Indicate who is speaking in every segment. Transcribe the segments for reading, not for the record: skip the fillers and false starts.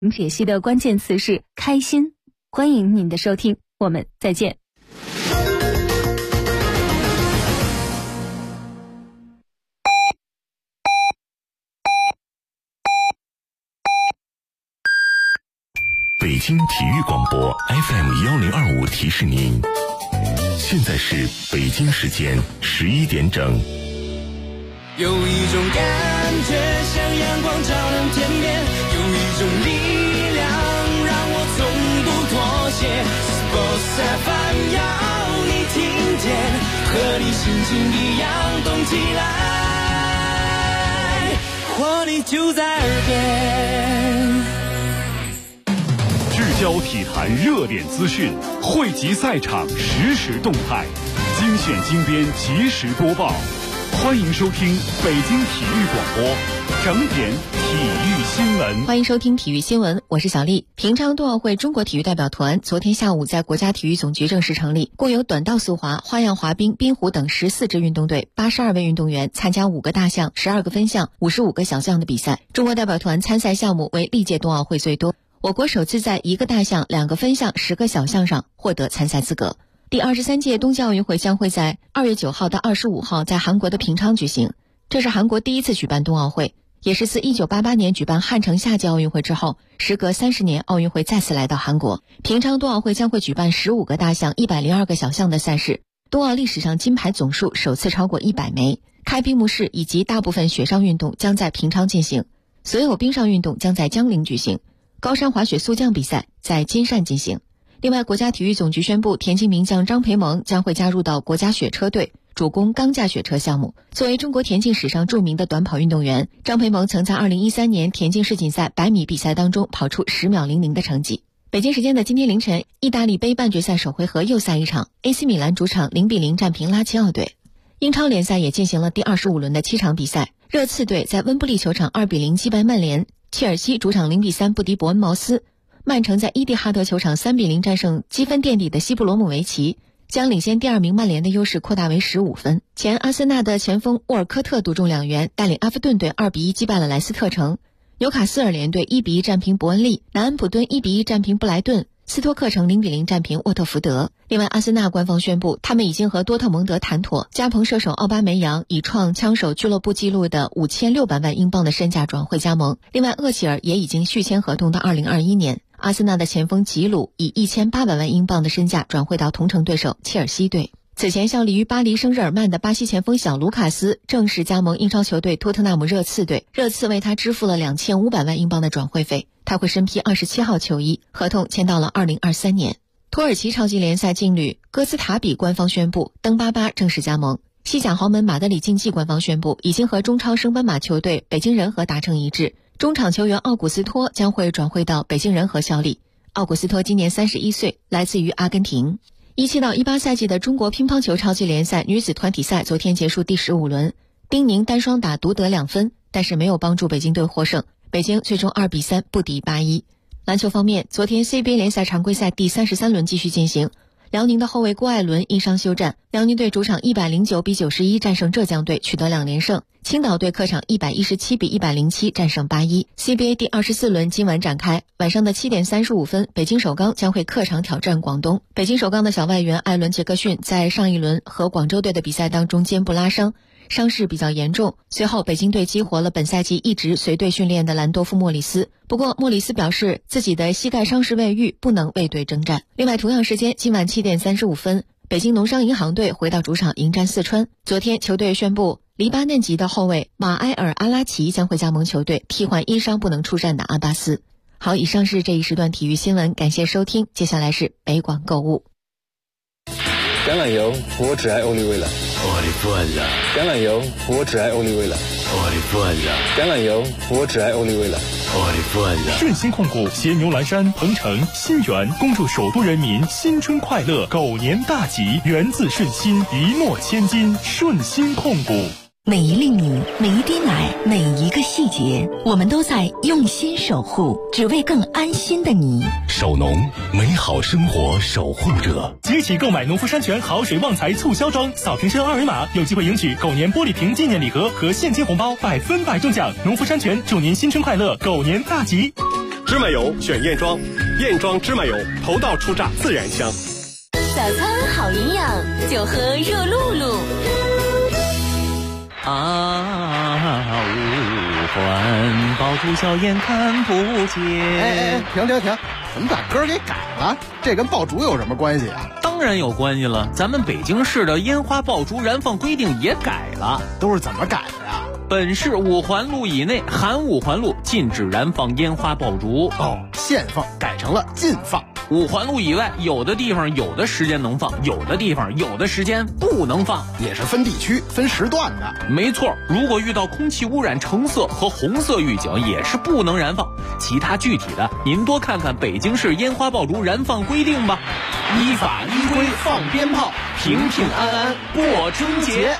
Speaker 1: 解析的关键词是开心。欢迎您的收听，我们再见。
Speaker 2: 北京体育广播 FM1025 提示您，现在是北京时间11点整。
Speaker 3: 有一种感觉像阳光照亮天边，有一种力量让我从不妥协。Sports FM 要你听见，和你心情一样动起来，活力就在耳边。
Speaker 4: 聚焦体坛热点资讯，汇集赛场实时动态，精选精编及时播报。欢迎收听北京体育广播整点体育新闻。
Speaker 5: 欢迎收听体育新闻，我是小丽。平昌冬奥会中国体育代表团昨天下午在国家体育总局正式成立，共有短道速滑、花样滑冰、冰壶等14支运动队，82位运动员参加5个大项、12个分项、55个小项的比赛。中国代表团参赛项目为历届冬奥会最多。我国首次在1个大项、2个分项、10个小项上获得参赛资格。第23届冬季奥运会将会在2月9号到25号在韩国的平昌举行，这是韩国第一次举办冬奥会，也是自1988年举办汉城夏季奥运会之后，时隔30年奥运会再次来到韩国。平昌冬奥会将会举办15个大项、102个小项的赛事，冬奥历史上金牌总数首次超过100枚。开闭幕式以及大部分雪上运动将在平昌进行，所有冰上运动将在江陵举行。高山滑雪速降比赛在金山进行。另外，国家体育总局宣布，田径名将张培萌将会加入到国家雪车队，主攻钢架雪车项目。作为中国田径史上著名的短跑运动员，张培萌曾在2013年田径世锦赛100米比赛当中跑出10秒00的成绩。北京时间的今天凌晨，意大利杯半决赛首回合又赛一场 ，AC 米兰主场0-0战平拉齐奥队。英超联赛也进行了第25轮的7场比赛，热刺队在温布利球场2-0击败曼联。切尔西主场0-3不敌伯恩茅斯，曼城在伊蒂哈德球场3-0战胜积分垫底的西布罗姆维奇，将领先第2名曼联的优势扩大为15分。前阿森纳的前锋沃尔科特独中2元，带领阿弗顿队2-1击败了莱斯特城。纽卡斯尔联队1-1战平伯恩利，南安普敦1-1战平布莱顿，斯托克城0-0战平沃特福德。另外，阿森纳官方宣布，他们已经和多特蒙德谈妥，加蓬射手奥巴梅扬以创枪手俱乐部纪录的5600万英镑的身价转会加盟。另外，厄齐尔也已经续签合同到2021年。阿森纳的前锋吉鲁以1800万英镑的身价转会到同城对手切尔西队。此前效力于巴黎圣日耳曼的巴西前锋小卢卡斯正式加盟英超球队托特纳姆热刺队，热刺为他支付了2500万英镑的转会费，他会身披27号球衣，合同签到了2023年。土耳其超级联赛劲旅哥斯塔比官方宣布，登巴巴正式加盟。西甲豪门马德里竞技官方宣布，已经和中超升班马球队北京人和达成一致，中场球员奥古斯托将会转会到北京人和效力。奥古斯托今年31岁，来自于阿根廷。17到18赛季的中国乒乓球超级联赛女子团体赛昨天结束第15轮，丁宁单双打独得2分，但是没有帮助北京队获胜，北京最终2-3不敌8-1。篮球方面，昨天 CBA 联赛常规赛第33轮继续进行，辽宁的后卫郭艾伦因伤休战，辽宁队主场109-91战胜浙江队，取得2连胜。青岛队客场117-107战胜8-1。CBA 第24轮今晚展开，晚上的7点35分，北京首钢将会客场挑战广东。北京首钢的小外援艾伦·杰克逊在上一轮和广州队的比赛当中肩部拉伤，伤势比较严重。随后北京队激活了本赛季一直随队训练的兰多夫·莫里斯，不过莫里斯表示自己的膝盖伤势未愈，不能为队征战。另外，同样时间今晚7点35分，北京农商银行队回到主场迎战四川。昨天球队宣布，黎巴嫩籍的后卫马埃尔·阿拉奇将会加盟球队，替换因伤不能出战的阿巴斯。好，以上是这一时段体育新闻，感谢收听。接下来是北广购物。
Speaker 6: 橄榄油，我只爱欧丽薇了。橄榄油，我只爱欧丽薇了。橄榄油，我只爱欧丽薇了。
Speaker 7: 顺鑫控股携牛栏山、鹏城、新源，恭祝首都人民新春快乐，狗年大吉，源自顺心，一诺千金。顺鑫控股。
Speaker 8: 每一粒米，每一滴奶，每一个细节，我们都在用心守护，只为更安心的你。
Speaker 2: 守农，美好生活守护者。
Speaker 7: 即日起购买农夫山泉好水旺财促销装，扫瓶身二维码，有机会赢取狗年玻璃瓶纪念礼盒和现金红包，100%中奖。农夫山泉祝您新春快乐，狗年大吉。
Speaker 9: 芝麻油选燕庄，燕庄芝麻油头道出榨自然香。
Speaker 1: 早餐好营养，就喝热露露。
Speaker 10: 五环爆竹硝烟看不见。
Speaker 11: 停！怎么把歌给改了？这跟爆竹有什么关系啊？
Speaker 10: 当然有关系了，咱们北京市的烟花爆竹燃放规定也改了。
Speaker 11: 都是怎么改的呀？
Speaker 10: 本市5环路以内含5环路禁止燃放烟花爆竹。
Speaker 11: 限放改成了禁放。
Speaker 10: 5环路以外，有的地方有的时间能放，有的地方有的时间不能放，
Speaker 11: 也是分地区分时段的。
Speaker 10: 没错，如果遇到空气污染橙色和红色预警，也是不能燃放。其他具体的，您多看看北京市烟花爆竹燃放规定吧。依法依规放鞭炮，平平安安过春节。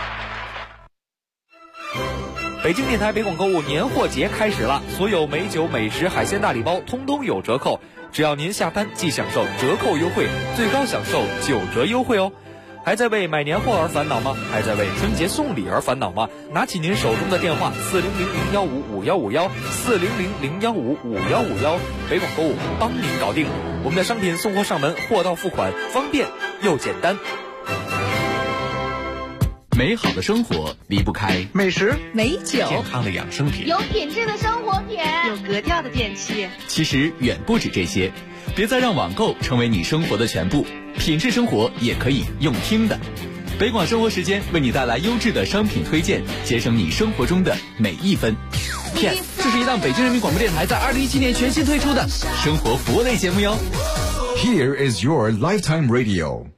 Speaker 12: 北京电台北广购物年货节开始了，所有美酒美食海鲜大礼包通通有折扣，只要您下单即享受折扣优惠，最高享受9折优惠哦。还在为买年货而烦恼吗？还在为春节送礼而烦恼吗？拿起您手中的电话400001555151 400001555151，北广购物帮您搞定。我们的商品送货上门，货到付款，方便又简单。
Speaker 13: 美好的生活离不开
Speaker 11: 美食、
Speaker 8: 美酒、
Speaker 13: 健康的养生品、
Speaker 14: 有品质的生活品、
Speaker 15: 有格调的电器。
Speaker 13: 其实远不止这些，别再让网购成为你生活的全部，品质生活也可以用听的。北广生活时间为你带来优质的商品推荐，节省你生活中的每一分。
Speaker 12: PS， 这是一档北京人民广播电台在2017年全新推出的
Speaker 13: 生活服务类节目哟。
Speaker 16: Here is your lifetime radio。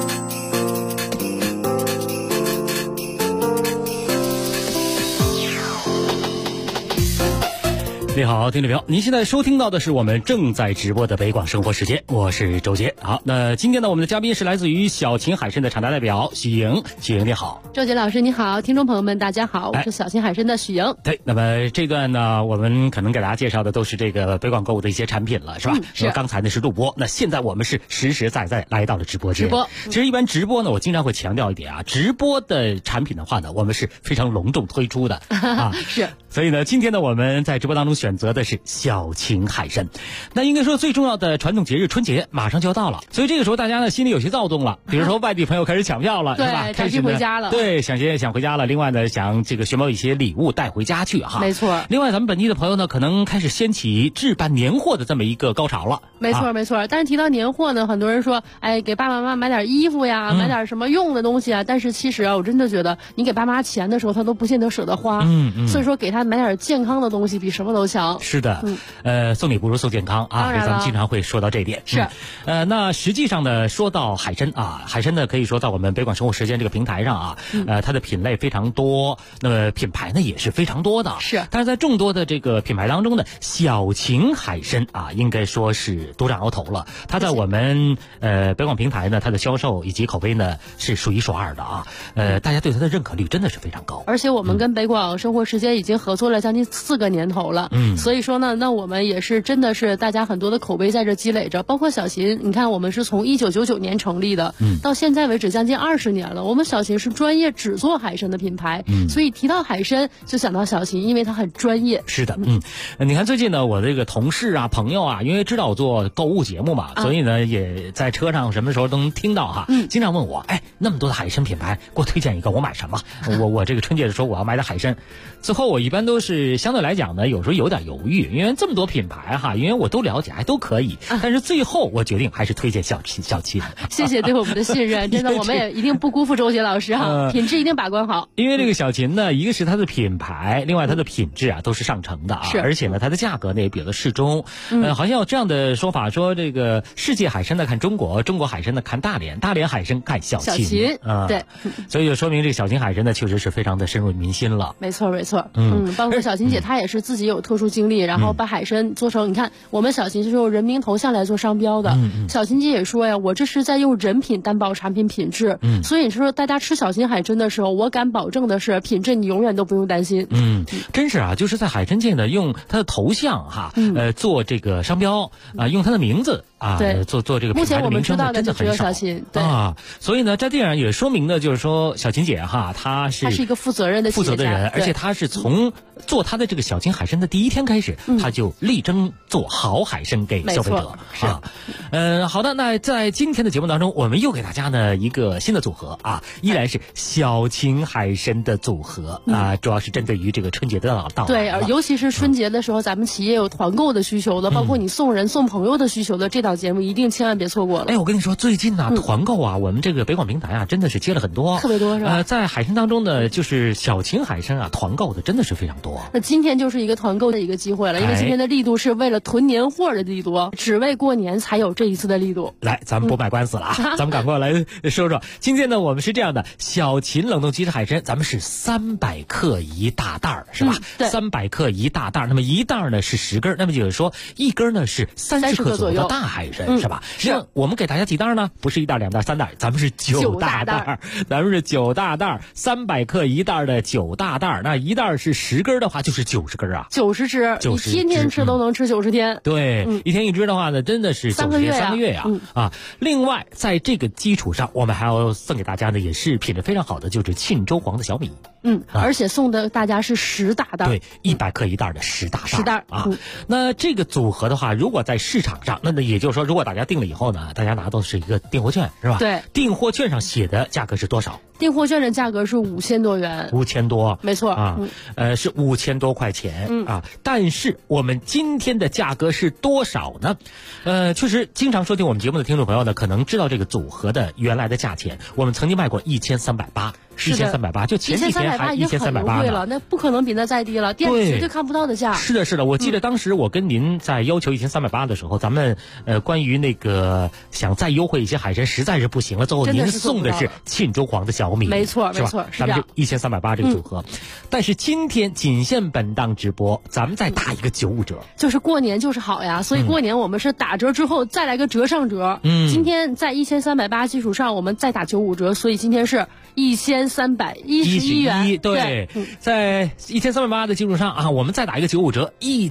Speaker 17: 你好，听众朋友，您现在收听到的是我们正在直播的北广生活时间，我是周杰。好，那今天呢，我们的嘉宾是来自于小秦海参的厂家代表许莹。许莹你好。
Speaker 18: 周杰老师你好，听众朋友们大家好，我是小秦海参的许莹。
Speaker 17: 对，那么这段呢，我们可能给大家介绍的都是这个北广购物的一些产品了，是吧？
Speaker 18: 是。
Speaker 17: 刚才呢是录播，那现在我们是实实在在来到了直播间。
Speaker 18: 直播。
Speaker 17: 其实一般直播呢，我经常会强调一点啊，直播的产品的话呢，我们是非常隆重推出的啊。
Speaker 18: 是。
Speaker 17: 所以呢，今天呢，我们在直播当中选择的是小秦海参。那应该说最重要的传统节日春节马上就要到了，所以这个时候大家呢心里有些躁动了，比如说外地朋友开始抢票了，是吧？
Speaker 18: 开始回家了。
Speaker 17: 对，想回家了。另外呢，想这个寻找一些礼物带回家去哈。
Speaker 18: 没错。
Speaker 17: 另外，咱们本地的朋友呢，可能开始掀起置办年货的这么一个高潮了。
Speaker 18: 没错，没错。但是提到年货呢，很多人说，哎，给爸爸妈妈买点衣服呀，买点什么用的东西啊。但是其实啊，我真的觉得，你给爸妈钱的时候，他都不见得舍得花。所以说，给他买点健康的东西比什么都强。
Speaker 17: 是的。送礼不如送健康啊，咱们经常会说到这一点。
Speaker 18: 是。
Speaker 17: 那实际上呢，说到海参啊，海参呢可以说在我们北广生活时间这个平台上啊，它的品类非常多，那么品牌呢也是非常多的。
Speaker 18: 是。
Speaker 17: 但是在众多的这个品牌当中呢，小秦海参啊，应该说是独占鳌头了。它在我们北广平台呢，它的销售以及口碑呢是数一数二的啊。大家对它的认可率真的是非常高。
Speaker 18: 而且我们跟北广生活时间已经合作了将近4个年头了。所以说呢，那我们也是真的是大家很多的口碑在这积累着，包括小秦，你看我们是从1999年成立的，到现在为止将近20年了。我们小秦是专业只做海参的品牌，所以提到海参就想到小秦，因为它很专业。
Speaker 17: 是的，你看最近呢，我这个同事啊、朋友啊，因为知道我做购物节目嘛，所以呢也在车上什么时候都能听到哈，经常问我，哎，那么多的海参品牌，给我推荐一个，我买什么？我这个春节的时候我要买点海参，最后我一般都是相对来讲呢，有时候有点犹豫，因为这么多品牌哈，因为我都了解，还都可以，但是最后我决定还是推荐小秦。
Speaker 18: 谢谢对我们的信任，真的我们也一定不辜负周杰老师哈，品质一定把关好。
Speaker 17: 因为这个小秦呢，一个是它的品牌，另外它的品质啊都是上乘的啊，而且呢它的价格呢也比较适中。好像有这样的说法，说这个世界海参呢看中国，中国海参呢看大连，大连海参看小秦。
Speaker 18: 对，
Speaker 17: 所以就说明这个小秦海参呢确实是非常的深入民心了。
Speaker 18: 没错没错。包括小秦姐她也是自己有特殊经历，然后把海参做成，你看我们小秦是用人名头像来做商标的。小秦姐也说呀，我这是在用人品担保产品品质。所以你说大家吃小秦海参的时候，我敢保证的是品质你永远都不用担心。
Speaker 17: 真是啊，就是在海参界呢用它的头像哈，做这个商标啊，用它的名字啊，做这个品牌的名称的真的很少啊。所以呢，这点也说明呢，就是说小琴姐哈，她是
Speaker 18: 一个负责任的
Speaker 17: 人，而且她是从做她的这个小琴海参的第一天开始，她就力争做好海参给消费者啊。好的，那在今天的节目当中，我们又给大家呢一个新的组合啊，依然是小琴海参的组合啊，主要是针对于这个春节的到来。
Speaker 18: 对，尤其是春节的时候，咱们企业有团购的需求的，包括你送人送朋友的需求的，这档节目一定千万别错过了。
Speaker 17: 哎，我跟你说，最近呢团购啊，我们这个北广平台啊，真的是接了很多，
Speaker 18: 特别多是吧？
Speaker 17: 在海参当中呢，就是小琴海参啊，团购的真的是非常多。
Speaker 18: 那今天就是一个团购的一个机会了，因为今天的力度是为了囤年货的力度，只为过年才有这一次的力度。
Speaker 17: 来，咱们不卖官司了啊，咱们赶快来说说。今天呢，我们是这样的，小琴冷冻即食海参，咱们是300克一大袋是吧？300克一大袋，那么一袋呢是10根，那么就是说一根呢是30克左右的大海参是吧？是。我们给大家几袋呢？不是1袋、2袋、3袋，咱们是9大袋，咱们是9大袋，300克一袋的9大袋，那一袋是10根的话，就是90根啊
Speaker 18: ，90只，你天天吃都能吃90天。
Speaker 17: 对，一天一只的话呢，真的是
Speaker 18: 3个月
Speaker 17: 呀啊！另外，在这个基础上，我们还要送给大家的也是品质非常好的，就是沁州黄的小米。
Speaker 18: 而且送的大家是10大袋，
Speaker 17: 对，100克一袋的10大袋啊。那这个组合的话，如果在市场上，那也就是说，如果大家订了以后呢，大家拿到是一个订货券，是吧？
Speaker 18: 对，
Speaker 17: 订货券上写的价格是多少？
Speaker 18: 订货券的价格是5000多元
Speaker 17: ，5000多，
Speaker 18: 没错
Speaker 17: 啊，是5000多块钱啊。但是我们今天的价格是多少呢？确实，经常收听我们节目的听众朋友呢，可能知道这个组合的原来的价钱。我们曾经卖过1380，1380，就前几天还1380
Speaker 18: 了，那不可能比那再低了，店里绝对看不到的价。
Speaker 17: 是的，我记得当时我跟您在要求1380的时候，咱们关于那个想再优惠一些海参实在是不行了，最后您送的是沁州黄的小米，
Speaker 18: 没错，
Speaker 17: 咱们就1380这个组合。但是今天仅限本档直播，咱们再打一个95折，
Speaker 18: 就是过年就是好呀，所以过年我们是打折之后再来个折上折。今天在1380基础上，我们再打95折，所以今天是1311元。
Speaker 17: 对，在1380的基础上啊，我们再打一个95折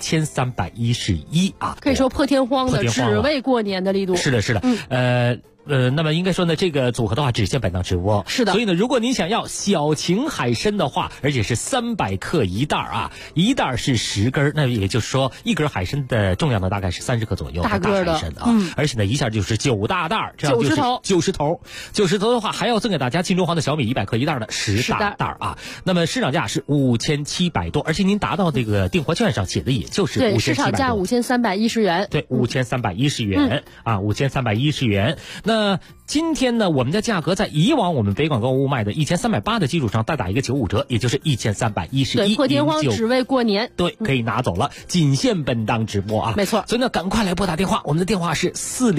Speaker 17: ，1311啊，
Speaker 18: 可以说破天荒的，只为过年的力度。
Speaker 17: 是的，那么应该说呢，这个组合的话只限本档直播。
Speaker 18: 是的。
Speaker 17: 所以呢，如果您想要小琴海参的话，而且是300克一袋啊，一袋是10根，那也就是说一根海参的重量呢大概是30克左右，
Speaker 18: 大个的
Speaker 17: 海参啊。而且呢，一下就是9大袋，这样就是90头的话，还要赠给大家沁州黄的小米100克一袋的10大袋啊。那么市场价是5700多，而且您达到这个订货券上写的也就是5700多。
Speaker 18: 对，市场价5310元。
Speaker 17: 对，5310元啊，5310元。那今天呢，我们的价格在以往我们北广购物卖的1380的基础上再打一个95折，也就是1311。
Speaker 18: 对，破天荒只为过年。
Speaker 17: 对，可以拿走了，仅限本档直播啊。
Speaker 18: 没错。
Speaker 17: 所以呢，赶快来拨打电话，我们的电话是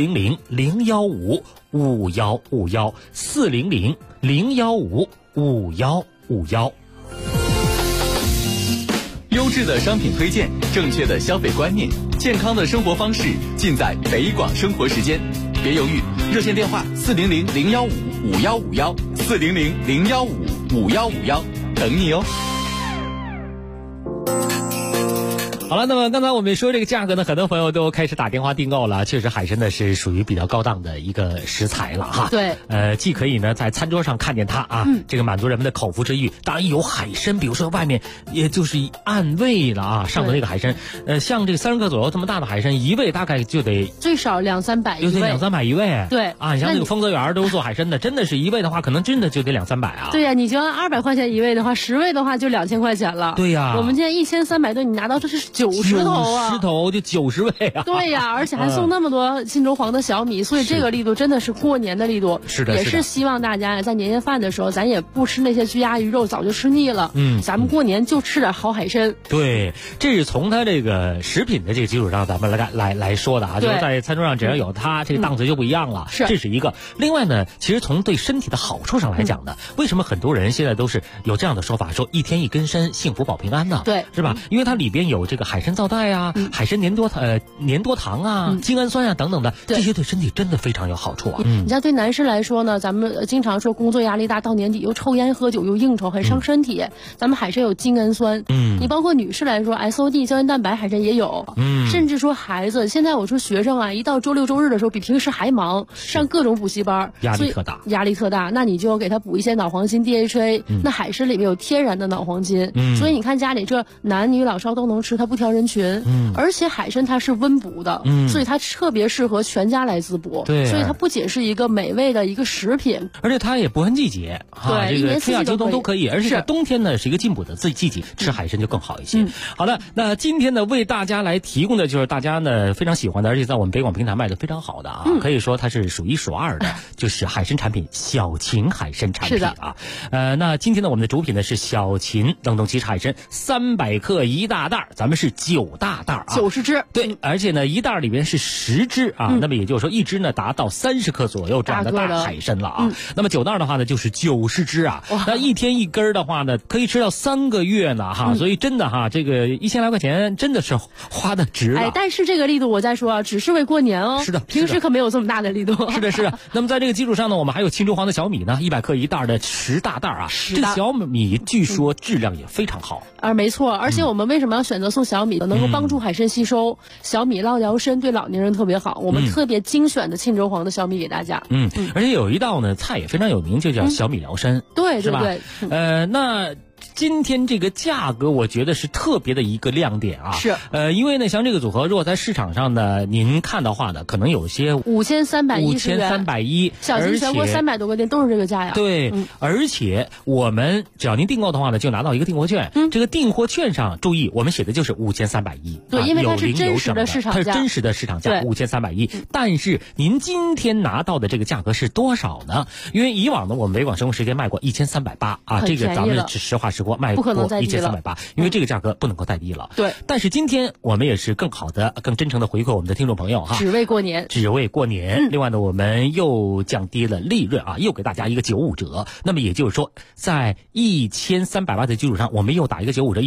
Speaker 17: 400-015-5151，400-015-5151。
Speaker 13: 优质的商品推荐，正确的消费观念，健康的生活方式，尽在北广生活时间。别犹豫，热线电话400-015-5151，400-015-5151，等你哦。
Speaker 17: 好了，那么刚才我们说这个价格呢，很多朋友都开始打电话订购了。确实，海参呢是属于比较高档的一个食材了哈。
Speaker 18: 对。
Speaker 17: 既可以呢在餐桌上看见它啊，这个满足人们的口腹之欲。当然有海参，比如说外面也就是按位了啊，上的那个海参，像这个30克左右这么大的海参，一位大概就得
Speaker 18: 最少200-300一位。
Speaker 17: 200-300一位。
Speaker 18: 对。
Speaker 17: 啊，你像那个丰泽园都做海参的，真的是一位的话，可能真的就得200-300啊。
Speaker 18: 对呀，你就按200块钱一位的话，10位的话就2000块钱了。
Speaker 17: 对呀。
Speaker 18: 我们现在1300多，你拿到这是90头啊
Speaker 17: ，90头就90位啊！
Speaker 18: 对呀，而且还送那么多沁州黄的小米，所以这个力度真的是过年的力度。
Speaker 17: 是的，
Speaker 18: 也是希望大家在年夜饭的时候，咱也不吃那些鸡鸭鱼肉，早就吃腻了。咱们过年就吃点好海参。
Speaker 17: 对，这是从它这个食品的这个基础上，咱们来说的啊，就是在餐桌上只要有它，这个档次就不一样了。
Speaker 18: 是，
Speaker 17: 这是一个。另外呢，其实从对身体的好处上来讲呢，为什么很多人现在都是有这样的说法，说一天一根参，幸福保平安呢？
Speaker 18: 对，
Speaker 17: 是吧？因为它里边有这个海参皂苷啊、海参粘多糖啊、精氨酸啊等等的，这些对身体真的非常有好处啊。
Speaker 18: 你像对男士来说呢，咱们经常说工作压力大，到年底又抽烟喝酒又应酬，很伤身体。咱们海参有精氨酸，你包括女士来说 SOD 胶原蛋白海参也有，甚至说孩子，现在我说学生啊，一到周六周日的时候比平时还忙，上各种补习班，
Speaker 17: 压力特大，
Speaker 18: 那你就给他补一些脑黄金 DHA，那海参里面有天然的脑黄金，所以你看家里这男女老少都能吃，它不挑人群，而且海参它是温补的，所以它特别适合全家来滋补，
Speaker 17: 对，
Speaker 18: 所以它不仅是一个美味的一个食品，
Speaker 17: 而且它也不分季节，
Speaker 18: 对，
Speaker 17: 这个春夏秋冬都可以，而且在冬天呢是一个进补的季节，吃海参就更好一些。好的，那今天呢为大家来提供的就是大家呢非常喜欢的，而且在我们北广平台卖的非常好的啊，可以说它是数一数二的，就是海参产品小秦海参产品啊。那今天呢我们的主品呢是小秦冷冻起司海参300克1大袋，咱们是9大袋啊
Speaker 18: ，90只，
Speaker 17: 对，而且呢1袋里边是10只啊，那么也就是说1只呢达到30克左右这样的大海参了啊。那么9袋的话呢就是90只啊，那一天1根的话呢可以吃到3个月呢哈，所以真的哈，这个1000来块钱真的是花的值了。
Speaker 18: 但是这个力度我再说啊，只是为过年哦，
Speaker 17: 是的，
Speaker 18: 平时可没有这么大的力度。
Speaker 17: 是的。那么在这个基础上呢，我们还有青州黄的小米呢，100克1袋的10大袋啊，这个小米据说质量也非常好。
Speaker 18: 没错，而且我们为什么要选择送小米呢？能够帮助海参吸收，小米捞疗身，对老年人特别好。我们特别精选的青州黄的小米给大家。
Speaker 17: 而且有一道呢菜也非常有名，就叫小米疗身，
Speaker 18: 对，
Speaker 17: 是吧？
Speaker 18: 那
Speaker 17: 今天这个价格我觉得是特别的一个亮点啊，
Speaker 18: 是
Speaker 17: 因为呢像这个组合如果在市场上呢您看的话呢，可能有些
Speaker 18: 5310，小秦全国300多个店都是这个价呀。
Speaker 17: 对，而且我们只要您订购的话呢，就拿到一个订货券，这个订货券上注意我们写的就是5310，
Speaker 18: 对，因为它是真实的市场价，
Speaker 17: 它是真实的市场价5310，但是您今天拿到的这个价格是多少呢？因为以往呢我们北广生活时间卖过1380啊，这个咱们实话实说卖过1380，因为这个价格不能够再低了。
Speaker 18: 对，
Speaker 17: 但是今天我们也是更好的、更真诚的回馈我们的听众朋友哈，
Speaker 18: 只为过年。
Speaker 17: 另外呢，我们又降低了利润啊，又给大家一个95折。那么也就是说，在1380的基础上，我们又打一个95折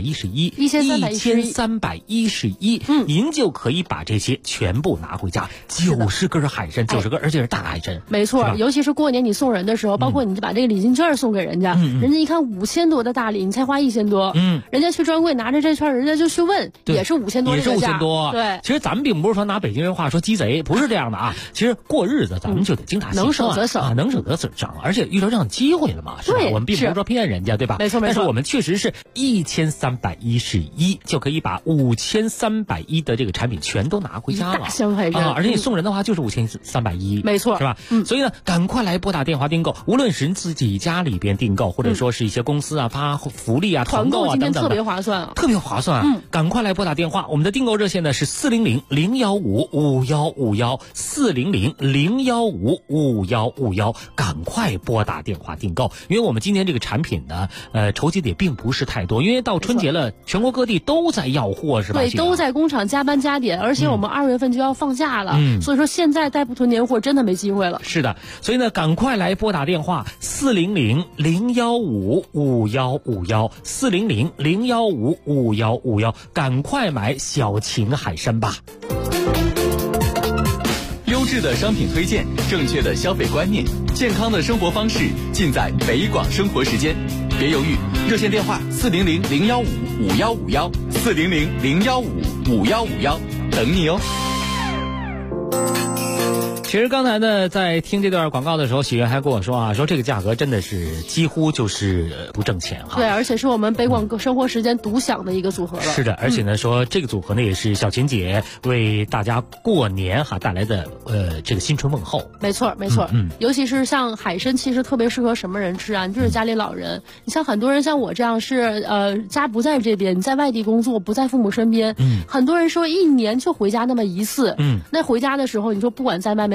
Speaker 17: ，1311，您就可以把这些全部拿回家，90根海参，90根，而且是大海参。
Speaker 18: 没错，尤其是过年你送人的时候，包括你把这个礼金券送给人家，人家一看5000多的大礼，你才花1000多，人家去专柜拿着这券，人家就去问，也是5000多，
Speaker 17: 也是5000多。
Speaker 18: 对，
Speaker 17: 其实咱们并不是说拿北京人话说鸡贼，不是这样的啊。其实过日子咱们就得精打细算，
Speaker 18: 能省则省
Speaker 17: 啊，能省则省，而且遇到这样的机会了嘛，是吧？我们并不是说骗人家，对吧？
Speaker 18: 没错。
Speaker 17: 但是我们确实是1311就可以把5310的这个产品全都拿回家了，
Speaker 18: 大箱海参
Speaker 17: 啊！而且你送人的话就是5310，
Speaker 18: 没错，
Speaker 17: 是吧？所以呢，赶快来拨打电话订购，无论是自己家里边订购，或者说是一些公司啊发福利啊、团购啊等等的，
Speaker 18: 特别划算啊，
Speaker 17: 特别划算。赶快来拨打电话，我们的订购热线呢是400-015-5151，400-015-5151，赶快拨打电话订购，因为我们今天这个产品呢，筹集的也并不是太多，因为到春节了，全国各地都在要货，是吧？
Speaker 18: 对，都在工厂加班加点，而且我们2月份就要放假了，所以说现在再不囤年货真的没机会了。
Speaker 17: 是的，所以呢，赶快来拨打电话400-015-5151，400-015-5151，赶快买小秦海参吧。
Speaker 13: 优质的商品推荐，正确的消费观念，健康的生活方式，尽在北广生活时间。别犹豫，热线电话400-015-5151，400-015-5151，等你哦。
Speaker 17: 其实刚才呢，在听这段广告的时候，喜悦还跟我说啊，说这个价格真的是几乎就是不挣钱哈。
Speaker 18: 对，而且是我们北广生活时间独享的一个组合了。
Speaker 17: 是的，而且呢，说这个组合呢也是小秦姐为大家过年哈带来的这个新春问候。
Speaker 18: 没错，尤其是像海参，其实特别适合什么人吃啊？你就是家里老人，你像很多人像我这样是家不在这边，你在外地工作，不在父母身边，很多人说1年就回家那么1次，那回家的时候，你说不管在外面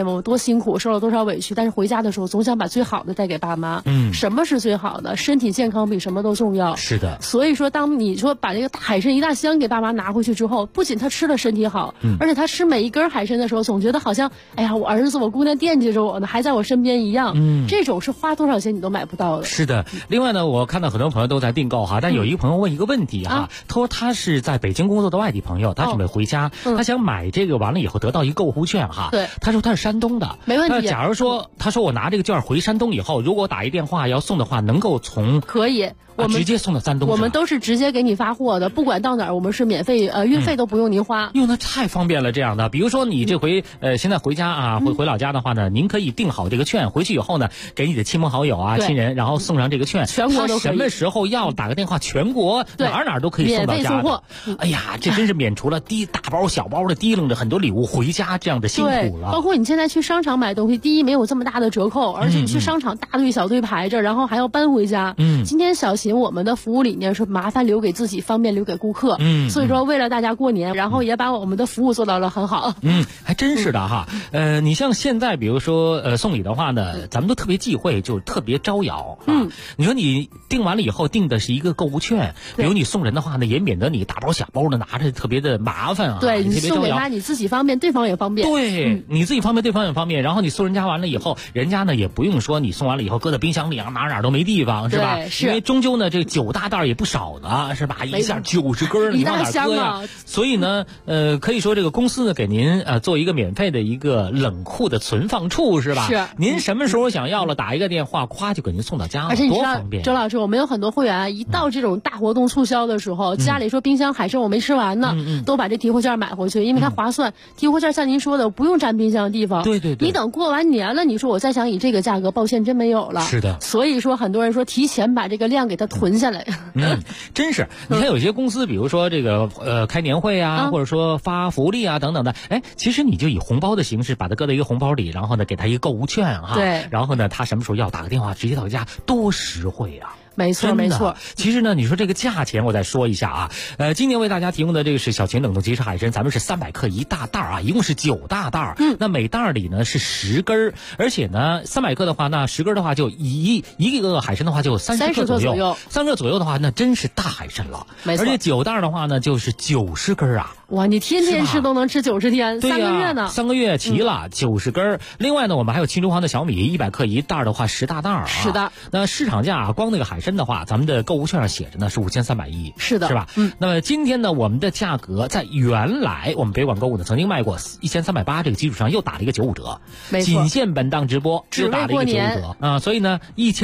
Speaker 18: 我们多辛苦，受了多少委屈，但是回家的时候总想把最好的带给爸妈。什么是最好的？身体健康比什么都重要。
Speaker 17: 是的。
Speaker 18: 所以说，当你说把这个海参一大箱给爸妈拿回去之后，不仅他吃了身体好，而且他吃每一根海参的时候，总觉得好像，哎呀，我儿子我姑娘惦记着我呢，还在我身边一样。这种是花多少钱你都买不到的。
Speaker 17: 是的。另外呢，我看到很多朋友都在订购哈，但有一个朋友问一个问题哈，他说他是在北京工作的外地朋友，他准备回家，他想买这个完了以后得到一个购物券哈。
Speaker 18: 对。
Speaker 17: 他说他是山东的，
Speaker 18: 没问题。
Speaker 17: 假如说他说我拿这个券回山东以后，如果我打一电话要送的话，能够从
Speaker 18: 可以。我们
Speaker 17: 直接送到山东，
Speaker 18: 我们都是直接给你发货的，不管到哪儿，我们是免费，运费都不用您花。
Speaker 17: 哟，那太方便了，这样的。比如说你这回现在回家啊，回老家的话呢，您可以订好这个券，回去以后呢，给你的亲朋好友啊、亲人，然后送上这个券，
Speaker 18: 全国都可以。
Speaker 17: 什么时候要打个电话，全国哪都可以送到家的。免费送货。哎呀，这真是免除了大包小包的提楞着很多礼物回家这样的辛苦了。
Speaker 18: 包括你现在去商场买东西，第一没有这么大的折扣，而且你去商场大队小队排着，然后还要搬回家。今天小秦我们的服务理念是麻烦留给自己，方便留给顾客。所以说为了大家过年，然后也把我们的服务做到了很好。
Speaker 17: 还真是的哈。你像现在比如说送礼的话呢，咱们都特别忌讳，就特别招摇啊。你说你订完了以后订的是一个购物券，比如你送人的话呢，也免得你大包小包的拿着特别的麻烦啊。
Speaker 18: 对，你送给他你自己方便，对方也方便。
Speaker 17: 对，你自己方便，对方也方便。然后你送人家完了以后，人家呢也不用说你送完了以后搁在冰箱里啊，哪都没地方，是吧？因为终究呢这9大袋也不少呢，是吧？一下90根，你往哪搁呀？所以呢，可以说这个公司呢给您做一个免费的一个冷库的存放处，是吧？
Speaker 18: 是。
Speaker 17: 您什么时候想要了，打一个电话，咵就给您送到家了，
Speaker 18: 而且你知道，
Speaker 17: 多方便。
Speaker 18: 周老师，我们有很多会员一到这种大活动促销的时候，家里说冰箱海参我没吃完呢，都把这提货券买回去，因为它划算。提货券像您说的，不用占冰箱的地方。
Speaker 17: 对。
Speaker 18: 你等过完年了，你说我再想以这个价格，抱歉，真没有了。
Speaker 17: 是的。
Speaker 18: 所以说，很多人说提前把这个量给它囤下来。
Speaker 17: 真是。你看有些公司，比如说这个开年会啊，或者说发福利啊等等的，其实你就以红包的形式把它搁在一个红包里，然后呢给他一个购物券哈。
Speaker 18: 对。
Speaker 17: 然后呢，他什么时候要打个电话，直接到家，多实惠啊！
Speaker 18: 没错。
Speaker 17: 其实呢，你说这个价钱，我再说一下啊。今年为大家提供的这个是小秦冷冻即食海参，咱们是300克一大袋啊，一共是9大袋。那每袋里呢是10根，而且呢300克的话，那10根的话就一个海参的话就30克左右，30克左右的话，那真是大海参了。
Speaker 18: 没错。
Speaker 17: 而且9袋的话呢，就是90根啊。
Speaker 18: 哇，你天天吃都能吃90天，3个月呢
Speaker 17: ？3个月齐了，90根。另外呢，我们还有秦中皇的小米100克一袋的话10大袋啊。
Speaker 18: 是的。
Speaker 17: 那市场价光那个海参的话，咱们的购物券上写着呢是5310。
Speaker 18: 是的。
Speaker 17: 是吧？那么今天呢，我们的价格在原来我们北广购物呢曾经卖过1380这个基础上又打了一个95折。
Speaker 18: 没错。
Speaker 17: 仅限本档直播又打了一个95折啊，所以呢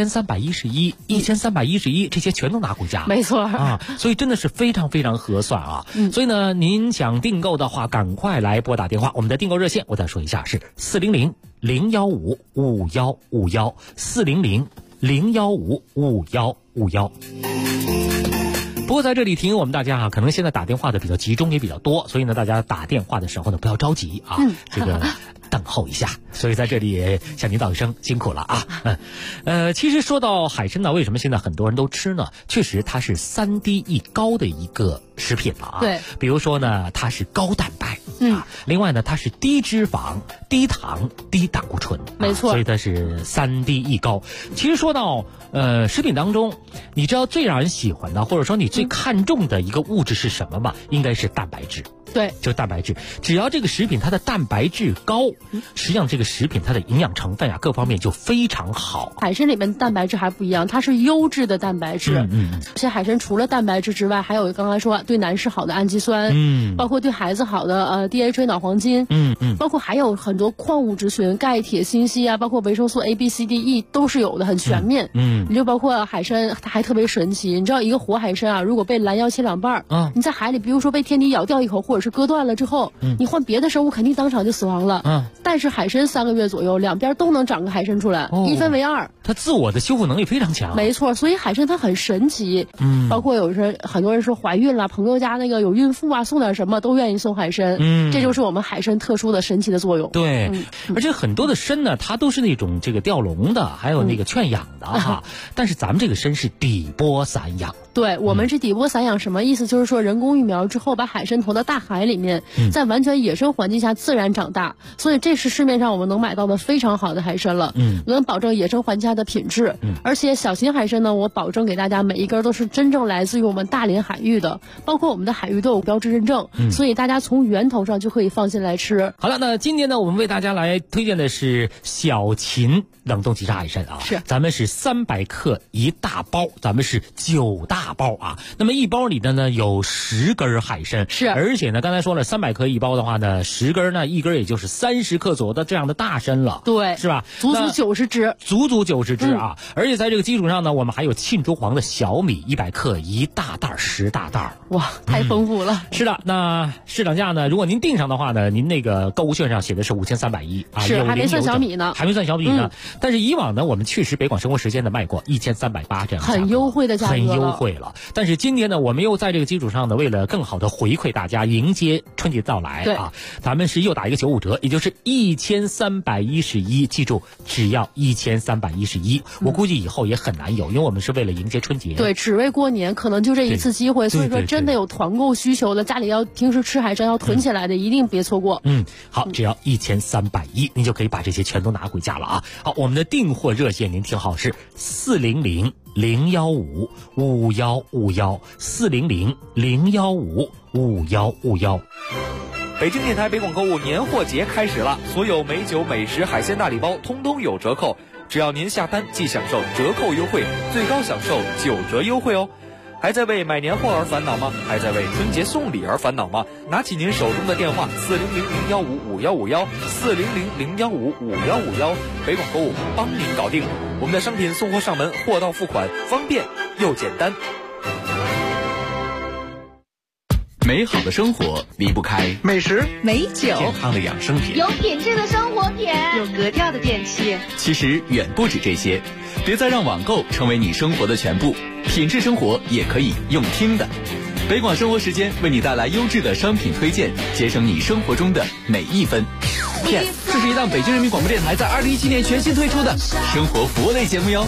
Speaker 17: 1311这些全都拿回家。
Speaker 18: 没错
Speaker 17: 啊，所以真的是非常非常合算啊。所以呢，您想订购的话，赶快来拨打电话，我们的订购热线我再说一下是400-015-5151，400-015-5151。不过在这里提醒我们大家啊，可能现在打电话的比较集中也比较多，所以呢，大家打电话的时候呢不要着急啊，这个等候一下。所以在这里也向您道一声辛苦了啊。其实说到海参呢，为什么现在很多人都吃呢？确实它是3低一高的一个食品了啊。
Speaker 18: 对。
Speaker 17: 比如说呢，它是高蛋白。另外呢，它是低脂肪、低糖、低胆固醇。
Speaker 18: 没错。
Speaker 17: 所以它是3低一高。其实说到食品当中，你知道最让人喜欢的，或者说你最看重的一个物质是什么吗？应该是蛋白质。
Speaker 18: 对，
Speaker 17: 就蛋白质，只要这个食品它的蛋白质高，实际上这个食品它的营养成分啊各方面就非常好。
Speaker 18: 海参里面的蛋白质还不一样，它是优质的蛋白质。这海参除了蛋白质之外，还有刚才说对男士好的氨基酸，包括对孩子好的DHA 脑黄金，包括还有很多矿物质群，钙、铁、锌、硒啊，包括维生素 A、B、C、D、E 都是有的，很全面。你就包括海参，它还特别神奇。你知道一个活海参啊，如果被拦腰切2半，你在海里，比如说被天敌咬掉一口，或者是割断了之后，你换别的生物肯定当场就死亡了。但是海参3个月左右，两边都能长个海参出来，一分为2。
Speaker 17: 它自我的修复能力非常强。
Speaker 18: 没错，所以海参它很神奇。包括很多人说怀孕了，朋友家那个有孕妇啊，送点什么都愿意送海参。这就是我们海参特殊的神奇的作用。
Speaker 17: 对，而且很多的参呢，它都是那种这个吊笼的，还有那个圈养的哈。但是咱们这个参是底波散养。
Speaker 18: 对，我们是底波散养，什么意思？就是说人工育苗之后，把海参投到大海海里面，在完全野生环境下自然长大，所以这是市面上我们能买到的非常好的海参了，能保证野生环境下的品质。而且小型海参呢，我保证给大家每一根都是真正来自于我们大连海域的，包括我们的海域都有标志认证，所以大家从源头上就可以放心来吃。
Speaker 17: 好了，那今天呢，我们为大家来推荐的是小秦冷冻急杀海参啊，
Speaker 18: 是
Speaker 17: 咱们是300克一大包，咱们是9大包啊。那么一包里的呢有10根海参，
Speaker 18: 是，
Speaker 17: 而且呢刚才说了300克一包的话呢，10根呢一根也就是30克左右的这样的大参了，
Speaker 18: 对，
Speaker 17: 是吧？
Speaker 18: 足足90只，
Speaker 17: 足足90只啊！而且在这个基础上呢，我们还有沁竹黄的小米100克一大袋10大袋，
Speaker 18: 哇，太丰富了。
Speaker 17: 是的，那市场价呢，如果您订上的话呢，您那个购物券上写的是5310啊，
Speaker 18: 是还没算小米呢，
Speaker 17: 还没算小米呢。但是以往呢，我们确实北广生活时间呢卖过1380这样，
Speaker 18: 很优惠的价格，
Speaker 17: 很优惠了。但是今天呢，我们又在这个基础上呢，为了更好的回馈大家，迎接春节到来啊，咱们是又打一个95折，也就是1311，记住，只要1311。我估计以后也很难有，因为我们是为了迎接春节，
Speaker 18: 对，只为过年，可能就这一次机会。所以说，真的有团购需求的，家里要平时吃海参要囤起来的，一定别错过。
Speaker 17: 好，只要1310，您就可以把这些全都拿回家了啊。好，我们的订货热线您听好，是400-015-5151，400-015-5151。
Speaker 12: 北京电台北广购物年货节开始了，所有美酒美食海鲜大礼包通通有折扣，只要您下单即享受折扣优惠，最高享受9折优惠哦。还在为买年货而烦恼吗？还在为春节送礼而烦恼吗？拿起您手中的电话400-015-5151，400-015-5151，北广购物帮您搞定。我们的商品送货上门，货到付款，方便又简单。
Speaker 13: 美好的生活离不开
Speaker 11: 美食、
Speaker 8: 美酒、
Speaker 17: 健康的养生品，
Speaker 15: 有品质的生活品， 有格调的电器。
Speaker 13: 其实远不止这些，别再让网购成为你生活的全部，品质生活也可以用听的。北广生活时间为你带来优质的商品推荐，节省你生活中的每一分。Yes， 这是一档北京人民广播电台在2017年全新推出的生活服务类节目哟。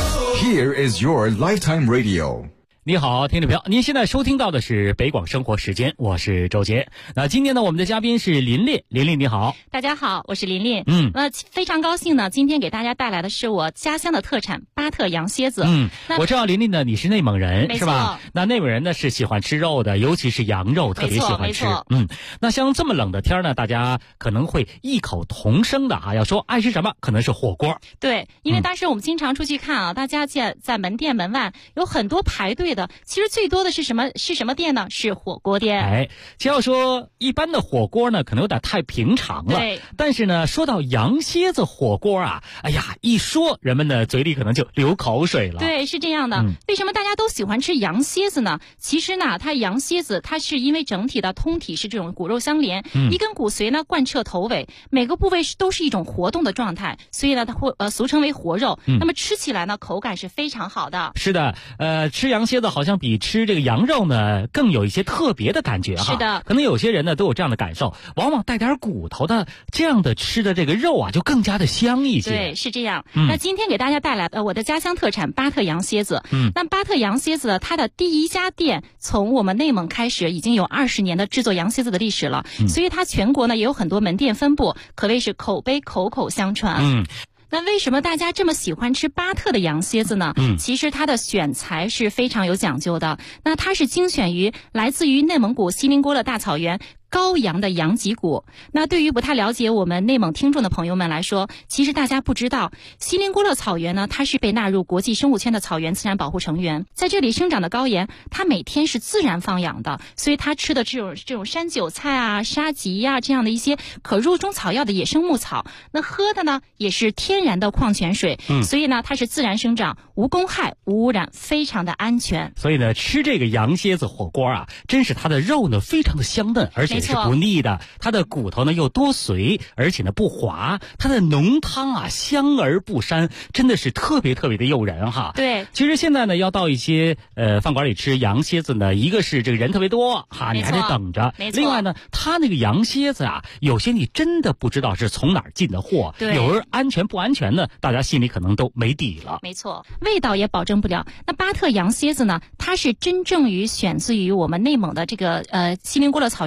Speaker 16: Here is your lifetime radio。
Speaker 17: 你好，听众朋友，您现在收听到的是北广生活时间，我是周杰。那今天呢，我们的嘉宾是琳琳，琳琳你好。
Speaker 5: 大家好，我是琳琳。那非常高兴呢，今天给大家带来的是我家乡的特产巴特羊蝎子。
Speaker 17: 我知道琳琳呢，你是内蒙人是吧？那内蒙人呢是喜欢吃肉的，尤其是羊肉，特别喜欢吃。那像这么冷的天呢，大家可能会异口同声的要说爱吃什么，可能是火锅。
Speaker 5: 对，因为当时我们经常出去看啊，大家在门店门外有很多排队的，其实最多的是什么店呢？是火锅店。
Speaker 17: 只要说一般的火锅呢，可能有点太平常了。
Speaker 5: 对。
Speaker 17: 但是呢，说到羊蝎子火锅啊，哎呀，一说人们的嘴里可能就流口水了。
Speaker 5: 对，是这样的。为什么大家都喜欢吃羊蝎子呢？其实呢，它羊蝎子它是因为整体的通体是这种骨肉相连，一根骨髓呢贯彻头尾，每个部位都是一种活动的状态，所以呢它会俗称为活肉。那么吃起来呢口感是非常好的。
Speaker 17: 是的，吃羊蝎子好像比吃这个羊肉呢更有一些特别的感觉哈。
Speaker 5: 是的，
Speaker 17: 可能有些人呢都有这样的感受，往往带点骨头的这样的吃的这个肉啊就更加的香一些。
Speaker 5: 对，是这样。那今天给大家带来我的家乡特产巴特羊蝎子。那巴特羊蝎子呢，它的第一家店从我们内蒙开始已经有20年的制作羊蝎子的历史了，所以它全国呢也有很多门店分布，可谓是口碑口口相传。那为什么大家这么喜欢吃巴特的羊蝎子呢？其实它的选材是非常有讲究的。那它是精选于来自于内蒙古锡林郭勒大草原羔羊的羊脊骨。那对于不太了解我们内蒙听众的朋友们来说，其实大家不知道，锡林郭勒草原呢，它是被纳入国际生物圈的草原自然保护成员。在这里生长的羔羊，它每天是自然放养的，所以它吃的这种山韭菜啊、沙棘啊这样的一些可入中草药的野生牧草，那喝的呢也是天然的矿泉水，所以呢它是自然生长，无公害、无污染，非常的安全。
Speaker 17: 所以呢，吃这个羊蝎子火锅啊，真是它的肉呢非常的香嫩，而且是不腻的，它的骨头呢又多髓，而且呢不滑，它的浓汤啊香而不膻，真的是特别特别的诱人哈。
Speaker 5: 对，
Speaker 17: 其实现在呢要到一些饭馆里吃羊蝎子呢，一个是这个人特别多哈，你还得等着。另外呢，它那个羊蝎子啊，有些你真的不知道是从哪儿进的货，有人安全不安全呢，大家心里可能都没底了。
Speaker 5: 没错，味道也保证不了。那巴特羊蝎子呢，它是真正选自于我们内蒙的这个锡林郭勒草原的这种羔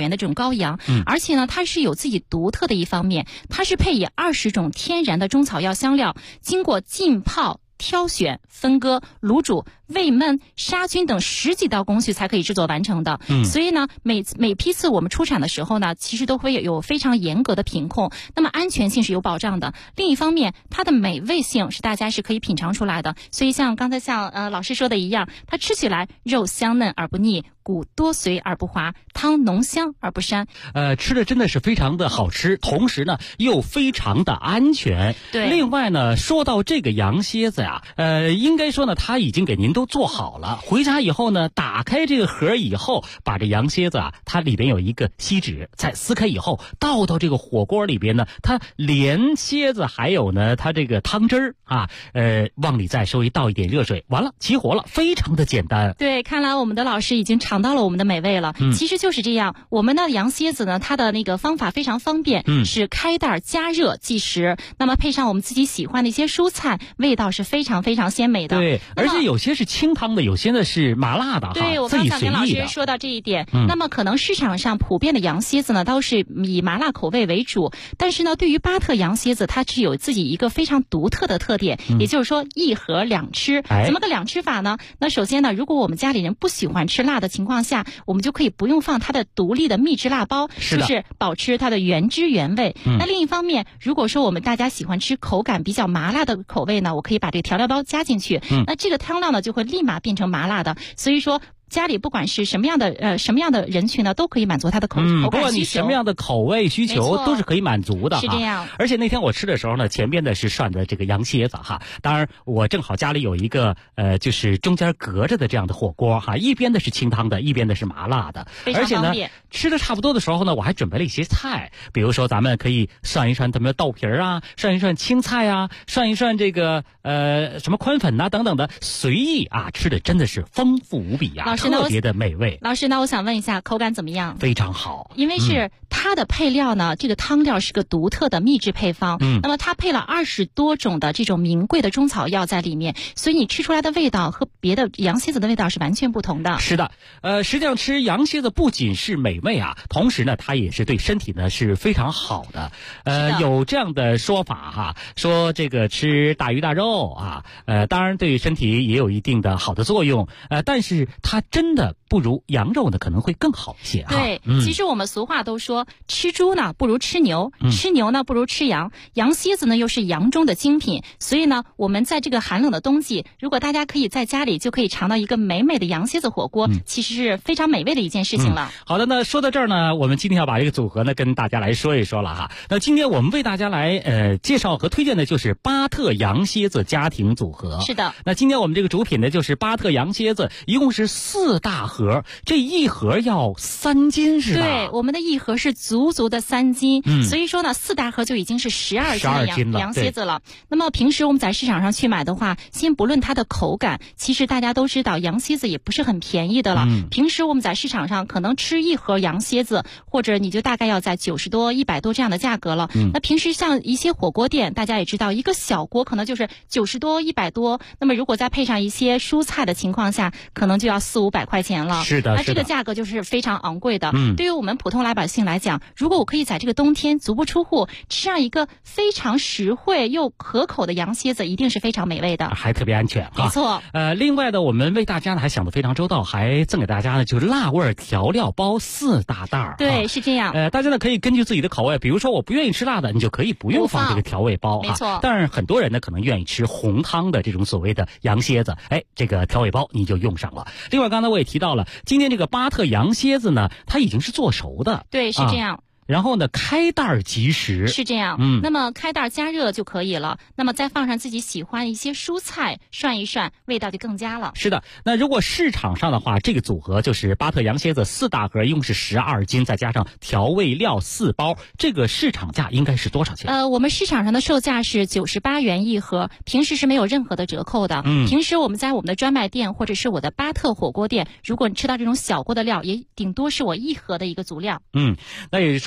Speaker 14: 高阳，而且呢，它是有自己独特的一方面，它是配以20种天然的中草药香料，经过浸泡、挑选、分割、卤煮、煨焖、杀菌等10几道工序才可以制作完成的。所以呢，每批次我们出产的时候呢，其实都会有非常严格的品控，那么安全性是有保障的。另一方面，它的美味性是大家是可以品尝出来的。所以像刚才老师说的一样，它吃起来肉香嫩而不腻，骨多髓而不滑，汤浓香而不膻。
Speaker 17: 吃的真的是非常的好吃，同时呢又非常的安全。
Speaker 14: 对。
Speaker 17: 另外呢，说到这个羊蝎子呀，应该说呢，它已经给您都做好了。回家以后呢，打开这个盒以后，把这羊蝎子啊，它里边有一个锡纸，再撕开以后倒到这个火锅里边呢，它连蝎子还有呢它这个汤汁儿啊，往里再稍微倒一点热水，完了起火了，非常的简单。
Speaker 14: 对，看来我们的老师已经尝到了我们的美味了。其实就是这样，我们的羊蝎子呢，它的那个方法非常方便，是开袋加热即食，那么配上我们自己喜欢的一些蔬菜，味道是非常非常鲜美的。
Speaker 17: 对，而且有些是清汤的，有些呢是麻辣的。
Speaker 14: 对，我刚才跟老师说到这一点。那么可能市场上普遍的羊蝎子呢，都是以麻辣口味为主，但是呢，对于巴特羊蝎子，它是有自己一个非常独特的特点，也就是说一盒两吃。怎么个两吃法呢？那首先呢，如果我们家里人不喜欢吃辣的情况下，我们就可以不用放它的独立的秘制辣包，就是保持它的原汁原味。那另一方面，如果说我们大家喜欢吃口感比较麻辣的口味呢，我可以把这个调料包加进去，那这个汤料呢就会立马变成麻辣的。所以说家里不管是什么样的人群呢，都可以满足他的口感需求。
Speaker 17: 不管你什么样的口味需求，都是可以满足的。
Speaker 14: 是这样。
Speaker 17: 而且那天我吃的时候呢，前边的是涮的这个羊蝎子哈，当然我正好家里有一个就是中间隔着的这样的火锅哈，一边的是清汤的，一边的是麻辣的。而且呢，吃的差不多的时候呢，我还准备了一些菜，比如说咱们可以涮一涮咱们的豆皮啊，涮一涮青菜啊，涮一涮这个什么宽粉啊等等的，随意啊，吃的真的是丰富无比啊。特别的美味。
Speaker 14: 老师，那我想问一下，口感怎么样？
Speaker 17: 非常好，
Speaker 14: 因为是它的配料呢，这个汤料是个独特的秘制配方，那么它配了20多种的这种名贵的中草药在里面，所以你吃出来的味道和别的羊蝎子的味道是完全不同的。
Speaker 17: 是的，实际上吃羊蝎子不仅是美味啊，同时呢，它也是对身体呢是非常好的。有这样的说法哈，说这个吃大鱼大肉啊，当然对身体也有一定的好的作用，但是它真的不如羊肉呢，可能会更好一些哈。
Speaker 14: 对，其实我们俗话都说，吃猪呢不如吃牛，吃牛呢不如吃羊，羊蝎子呢又是羊中的精品，所以呢，我们在这个寒冷的冬季，如果大家可以在家里就可以尝到一个美美的羊蝎子火锅，其实是非常美味的一件事情了。
Speaker 17: 好的，那说到这儿呢，我们今天要把这个组合呢跟大家来说一说了哈。那今天我们为大家来介绍和推荐的就是巴特羊蝎子家庭组合。
Speaker 14: 是的。
Speaker 17: 那今天我们这个主品呢就是巴特羊蝎子，一共是4大盒，这一盒要3斤是吧？
Speaker 14: 对，我们的一盒是足足的3斤，所以说呢，4大盒就已经是12斤的羊蝎子了。那么平时我们在市场上去买的话，先不论它的口感，其实大家都知道羊蝎子也不是很便宜的了。平时我们在市场上可能吃一盒羊蝎子，或者你就大概要在90多、100多这样的价格了。那平时像一些火锅店，大家也知道，一个小锅可能就是90多、100多，那么如果再配上一些蔬菜的情况下，可能就要400、500块钱了。
Speaker 17: 是的，
Speaker 14: 那这个价格就是非常昂贵的。对于我们普通老百姓来讲，如果我可以在这个冬天足不出户吃上一个非常实惠又可口的羊蝎子，一定是非常美味的，
Speaker 17: 还特别安全。
Speaker 14: 没错。
Speaker 17: 另外呢，我们为大家呢还想得非常周到，还赠给大家呢就是辣味调料包4大袋。
Speaker 14: 对，是这样。
Speaker 17: 大家呢可以根据自己的口味，比如说我不愿意吃辣的，你就可以不用放这个调味包。
Speaker 14: 没错。
Speaker 17: 但是很多人呢可能愿意吃红汤的这种所谓的羊蝎子，这个调味包你就用上了。另外刚才我也提到了，今天这个巴特羊蝎子呢，它已经是做熟的。
Speaker 14: 对，是这样。
Speaker 17: 然后呢，开袋即食，
Speaker 14: 是这样。那么开袋加热就可以了。那么再放上自己喜欢一些蔬菜，涮一涮，味道就更佳了。
Speaker 17: 是的。那如果市场上的话，这个组合就是巴特羊蝎子4大盒，一共是12斤，再加上调味料4包，这个市场价应该是多少钱？
Speaker 14: 我们市场上的售价是98元一盒，平时是没有任何的折扣的。平时我们在我们的专卖店或者是我的巴特火锅店，如果你吃到这种小锅的料，也顶多是我1盒的一个足量。
Speaker 17: 那也就是说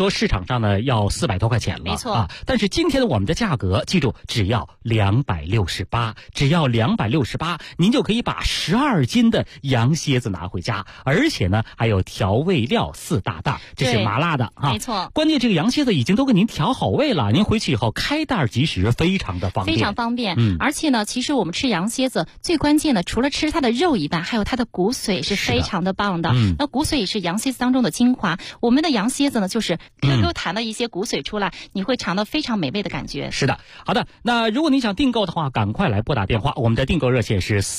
Speaker 17: 说市场上呢要400多块钱了，
Speaker 14: 没错
Speaker 17: 啊。但是今天的我们的价格，记住只要268，只要268，您就可以把12斤的羊蝎子拿回家，而且呢还有调味料4大袋，这是麻辣的啊。
Speaker 14: 没错。
Speaker 17: 关键这个羊蝎子已经都给您调好味了，您回去以后开袋即食，非常的方便，
Speaker 14: 非常方便。而且呢，其实我们吃羊蝎子最关键的，除了吃它的肉以外，还有它的骨髓是非常的棒的。那骨髓也是羊蝎子当中的精华。我们的羊蝎子呢，就是 QQ 弹的一些骨髓出来，你会尝到非常美味的感觉。
Speaker 17: 是的，好的。那如果您想订购的话，赶快来拨打电话，我们的订购热线是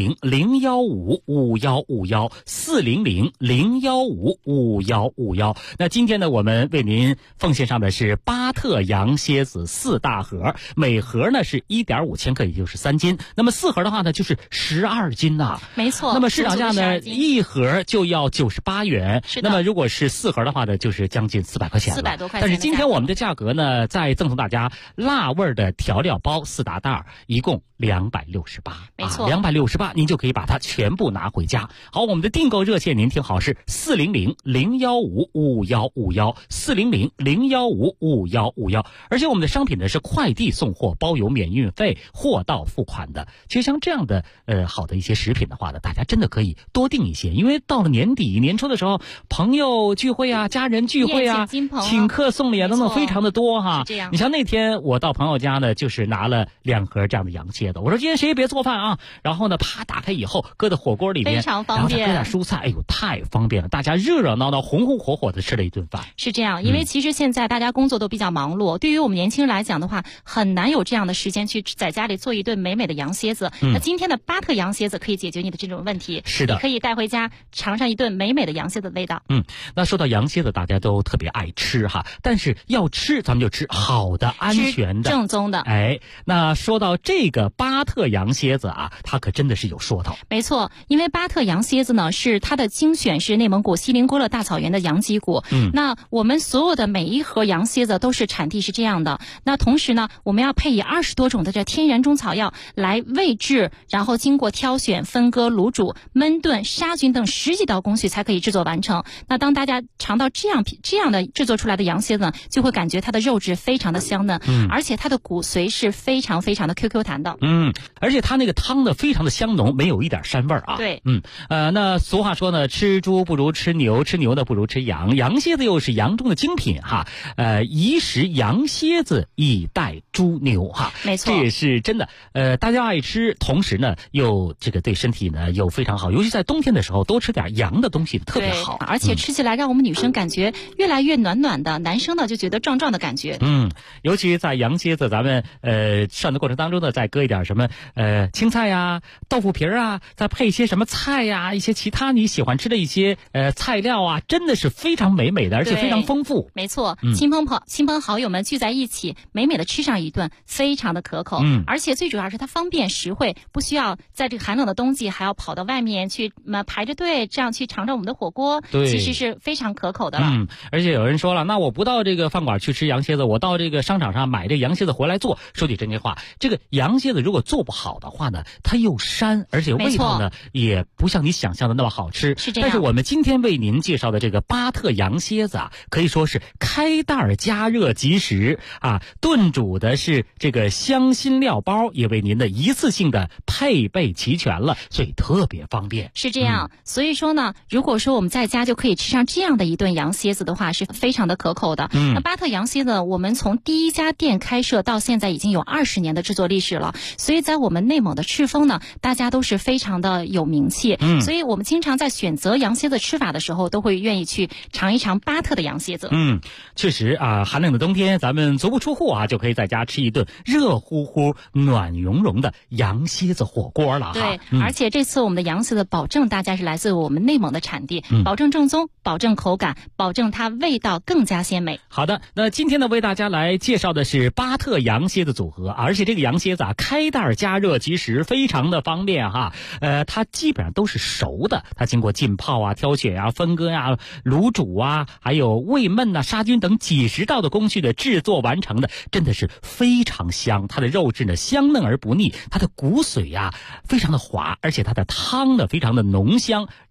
Speaker 17: 400-015-5151，400-015-5151。那今天呢，我们为您奉献上的是巴特羊蝎子4大盒，每盒呢是1.5千克，也就是3斤。那么4盒的话呢，就是12斤呐。
Speaker 14: 没错。
Speaker 17: 那么市场价呢，一盒就要98元。
Speaker 14: 是的。
Speaker 17: 那么如果是4盒的话呢，就是将近400块钱了。
Speaker 14: 400多块钱。
Speaker 17: 但是今天我们的价格呢，再赠送大家辣味的调料包4大袋，一共268。
Speaker 14: 没错。
Speaker 17: 268，您就可以把它全部拿回家。好，我们的订购热线您听好，是400-015-5151，400-015-5151。而且我们的商品呢是快递送货，包邮免运费，货到付款的。其实像这样的好的一些食品的话呢，大家真的可以多订一些，因为到了年底年初的时候，朋友聚会啊，家人聚会啊，请客送礼啊等等非常的多哈。
Speaker 14: 这样。
Speaker 17: 你像那天我到朋友家呢，就是拿了2盒这样的羊蝎子，我说今天谁也别做饭啊，然后呢啪打开以后搁到火锅里面，
Speaker 14: 非常方便，
Speaker 17: 然后再搁点蔬菜，哎呦太方便了，大家热热闹闹红红火火的吃了一顿饭。
Speaker 14: 是这样，因为其实现在大家工作都比较忙碌，对于我们年轻人来讲的话，很难有这样的时间去在家里做一顿美美的羊蝎子。那今天的巴特羊蝎子可以解决你的这种问题。
Speaker 17: 是的，
Speaker 14: 你可以带回家尝上一顿美美的羊蝎子的味道。
Speaker 17: 那说到羊蝎子，大家都特别爱吃哈，但是要吃咱们就吃好的、安全的、
Speaker 14: 正宗的。
Speaker 17: 哎，那说到这个巴特羊蝎子啊，它可真的是有说头。
Speaker 14: 没错，因为巴特羊蝎子呢，是它的精选是内蒙古锡林郭勒大草原的羊脊骨。那我们所有的每一盒羊蝎子都是产地是这样的。那同时呢，我们要配以20多种的这天然中草药来喂制，然后经过挑选、分割、卤煮、焖炖、杀菌等10几道工序才可以制作完成。那当大家尝到这样的制作出来的羊蝎子呢，就会感觉它的肉质非常的香嫩，而且它的骨髓是非常非常的 QQ 弹的。
Speaker 17: 而且它那个汤呢非常的香浓，没有一点膻味啊。
Speaker 14: 对。
Speaker 17: 那俗话说呢，吃猪不如吃牛，吃牛呢不如吃羊，羊蝎子又是羊中的精品哈。宜食羊蝎子以待猪牛哈。
Speaker 14: 没错，
Speaker 17: 这也是真的。大家爱吃，同时呢又这个对身体呢又非常好，尤其在冬天的时候多吃点羊的东西特别好。
Speaker 14: 而且吃起来让我们女生感觉越来越暖暖的，男生呢就觉得壮壮的感觉。
Speaker 17: 尤其在羊蝎子咱们涮的过程当中呢，再搁一点什么青菜呀、豆腐皮啊，再配一些什么菜呀、一些其他你喜欢吃的一些菜料啊，真的是非常美美的，而且非常丰富。
Speaker 14: 没错，亲朋好友们聚在一起，美美的吃上一顿，非常的可口。而且最主要是它方便实惠，不需要在这个寒冷的冬季还要跑到外面去排着队，这样去尝尝我们的火锅，其实是非常可口的了。
Speaker 17: 而且有人说了，那我不到这个饭馆去吃羊蝎子，我到这个商场上买这羊蝎子回来做。说句真心话，这个羊蝎子如果做不好的话呢，它又膻，而且味道呢也不像你想象的那么好吃。
Speaker 14: 是这样。
Speaker 17: 但是我们今天为您介绍的这个巴特羊蝎子啊，可以说是开袋加热即食啊，炖煮的是这个香辛料包，也为您的一次性的配备齐全了，所以特别方便。
Speaker 14: 是这样。所以说呢，如果说我们在家就可以吃上这样的一顿羊蝎子的话，是非常的可口的。那巴特羊蝎子，我们从第一家店开设到现在已经有20年的制作历史了，所以在我们内蒙的赤峰呢，大家都是非常的有名气。所以我们经常在选择羊蝎子吃法的时候，都会愿意去尝一尝巴特的羊蝎子。
Speaker 17: 确实啊，寒冷的冬天咱们足不出户啊，就可以在家吃一顿热乎乎、暖融融的羊蝎子火锅了哈。
Speaker 14: 对，而且这次我们的羊蝎子保证大家是来自我们内蒙的产地，保证正宗，保证口感，保证它味道更加鲜美。
Speaker 17: 好的，那今天呢为大家来介绍的是巴特羊蝎子组合，而且这个羊蝎子啊开袋加热即食，非常的方便哈。它基本上都是熟的，它经过浸泡啊、挑选啊、分割啊、卤煮啊，还有味焖啊、杀菌等几十道的工序的制作完成的，真的是非常香。它的肉质呢香嫩而不腻，它的骨髓啊非常的滑，而且它的汤呢非常的浓香，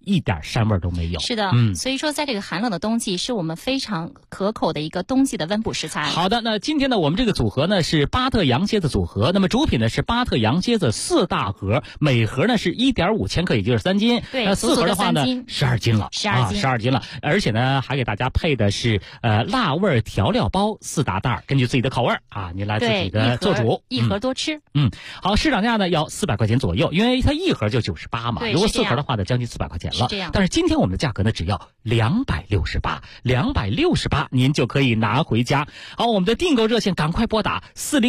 Speaker 17: 一点膻味都没有。
Speaker 14: 是的，所以说在这个寒冷的冬季，是我们非常可口的一个冬季的温补食材。
Speaker 17: 好的，那今天呢，我们这个组合呢是巴特羊蝎子组合，那么主品呢是巴特羊蝎子4大盒，每盒呢是1.5千克，也就是3斤。
Speaker 14: 对，
Speaker 17: 那4盒的话呢12斤了，12斤了，而且呢还给大家配的是辣味调料包4大袋，根据自己的口味啊，你来自己的做主，
Speaker 14: 一盒多吃。
Speaker 17: 好，市场价呢要400块钱左右，因为它一盒就98嘛，如果4盒的话呢，将近400块钱了。但是今天我们的价格呢只要268，您就可以拿回家。好，我们的订购热线赶快拨打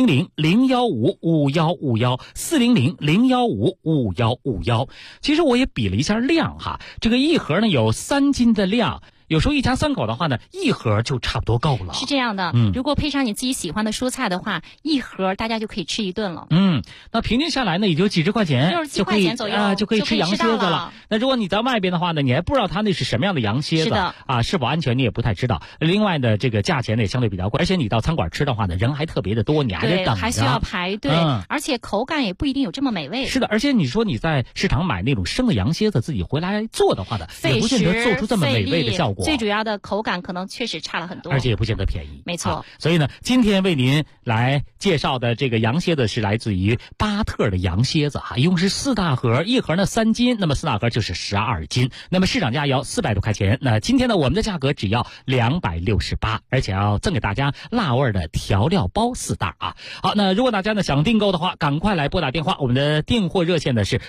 Speaker 17: 400-015-5151，400-015-5151。其实我也比了一下量哈，这个一盒呢有3斤的量。有时候一家3口的话呢，一盒就差不多够了。
Speaker 14: 是这样的，如果配上你自己喜欢的蔬菜的话，一盒大家就可以吃一顿了。
Speaker 17: 那平均下来呢，也就几十块钱
Speaker 14: 就可以
Speaker 17: 就可以吃羊蝎子了。那如果你在外边的话呢，你还不知道它那是什么样的羊蝎子是否安全，你也不太知道。另外呢，这个价钱呢也相对比较贵，而且你到餐馆吃的话呢，人还特别的多，你还得等着，
Speaker 14: 还需要排队，而且口感也不一定有这么美味。
Speaker 17: 是的，而且你说你在市场买那种生的羊蝎子，自己回来做的话呢，也不见得做出这么美味的效果。
Speaker 14: 最主要的口感可能确实差了很多，
Speaker 17: 而且也不见得便宜。
Speaker 14: 没错，
Speaker 17: 所以呢，今天为您来介绍的这个羊蝎子是来自于巴特的羊蝎子一共是4大盒，一盒呢3斤，那么4大盒就是12斤，那么市场价要400多块钱。那今天呢，我们的价格只要268，而且要赠给大家辣味的调料包4袋啊。好，那如果大家呢想订购的话，赶快来拨打电话，我们的订货热线呢是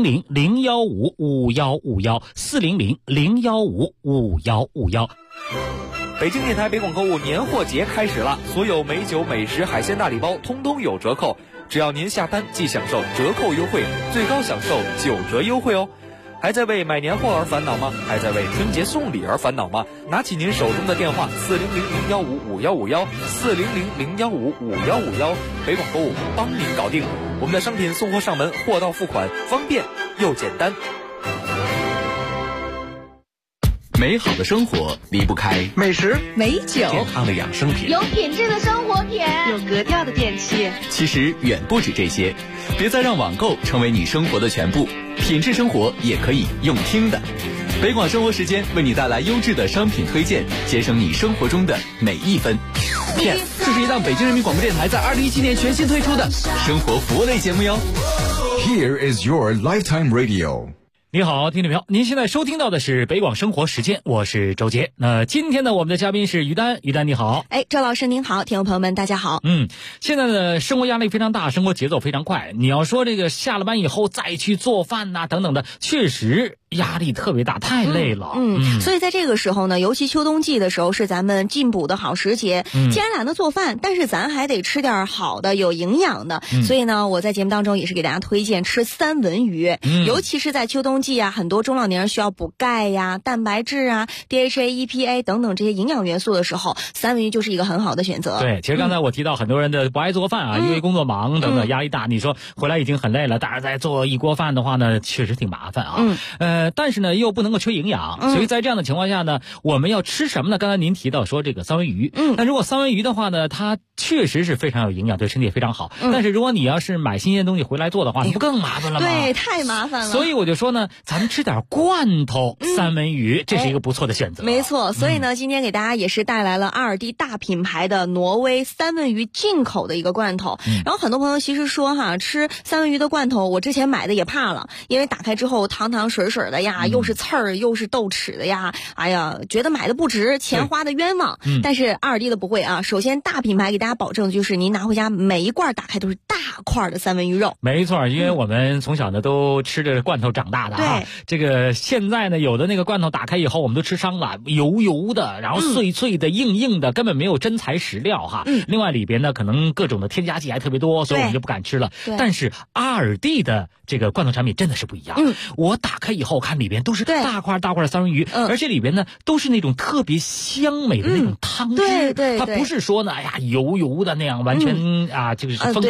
Speaker 17: 400-015-5151，400-015-5151。
Speaker 12: 北京电台北广购物年货节开始了，所有美酒、美食、海鲜大礼包通通有折扣，只要您下单即享受折扣优惠，最高享受9折优惠哦。还在为买年货而烦恼吗？还在为春节送礼而烦恼吗？拿起您手中的电话，400-015-5151，400-015-5151，北广购物帮您搞定。我们的商品送货上门，货到付款，方便又简单。
Speaker 13: 美好的生活离不开
Speaker 11: 美食、
Speaker 8: 美酒、
Speaker 13: 健康的养生品，
Speaker 15: 有品质的生活品，
Speaker 19: 有格调的电器。
Speaker 13: 其实远不止这些，别再让网购成为你生活的全部，品质生活也可以用听的。北广生活时间为你带来优质的商品推荐，节省你生活中的每一分。这是一档北京人民广播电台在2017年全新推出的生活服务类节目哟。
Speaker 16: Here is your lifetime radio。
Speaker 17: 你好，听众朋友，您现在收听到的是北广生活时间，我是周杰。那今天呢，我们的嘉宾是于丹，于丹你好。
Speaker 5: 周老师您好，听众朋友们大家好。
Speaker 17: 现在的生活压力非常大，生活节奏非常快，你要说这个下了班以后再去做饭呐等等的，确实压力特别大，太累了。
Speaker 5: 所以在这个时候呢，尤其秋冬季的时候是咱们进补的好时节。既然懒得做饭，但是咱还得吃点好的有营养的，所以呢，我在节目当中也是给大家推荐吃三文鱼。尤其是在秋冬季啊，很多中老年人需要补钙呀、蛋白质啊、DHA、EPA 等等这些营养元素的时候，三文鱼就是一个很好的选择。
Speaker 17: 对，其实刚才我提到很多人的不爱做饭啊，因为工作忙等等压力大，你说回来已经很累了，但是再做一锅饭的话呢，确实挺麻烦啊。但是呢又不能够缺营养，所以在这样的情况下呢，我们要吃什么呢？刚才您提到说这个三文鱼，那如果三文鱼的话呢，它确实是非常有营养，对身体也非常好。但是如果你要是买新鲜东西回来做的话，那不更麻烦了吗？
Speaker 5: 对，太麻烦了。
Speaker 17: 所以我就说呢，咱们吃点罐头三文鱼，这是一个不错的选择。
Speaker 5: 没错，所以呢，今天给大家也是带来了阿尔蒂大品牌的挪威三文鱼进口的一个罐头。然后很多朋友其实说哈，吃三文鱼的罐头，我之前买的也怕了，因为打开之后汤汤水水的呀，又是刺儿又是豆豉的呀，哎呀，觉得买的不值，钱花的冤枉。但是阿尔蒂的不会啊，首先大品牌给大家保证就是您拿回家每一罐打开都是大块的三文鱼肉。
Speaker 17: 没错，因为我们从小呢都吃着罐头长大的啊。这个现在呢有的那个罐头打开以后我们都吃伤了，油油的，然后脆脆的、硬硬的，根本没有真材实料哈。另外里边呢可能各种的添加剂还特别多，所以我们就不敢吃了。但是阿尔蒂的这个罐头产品真的是不一样。我打开以后看里边都是大块大块的三文鱼，而且里边呢都是那种特别香美的那种汤汁。它不是说呢，哎呀油油的那样完全就是分开的，不是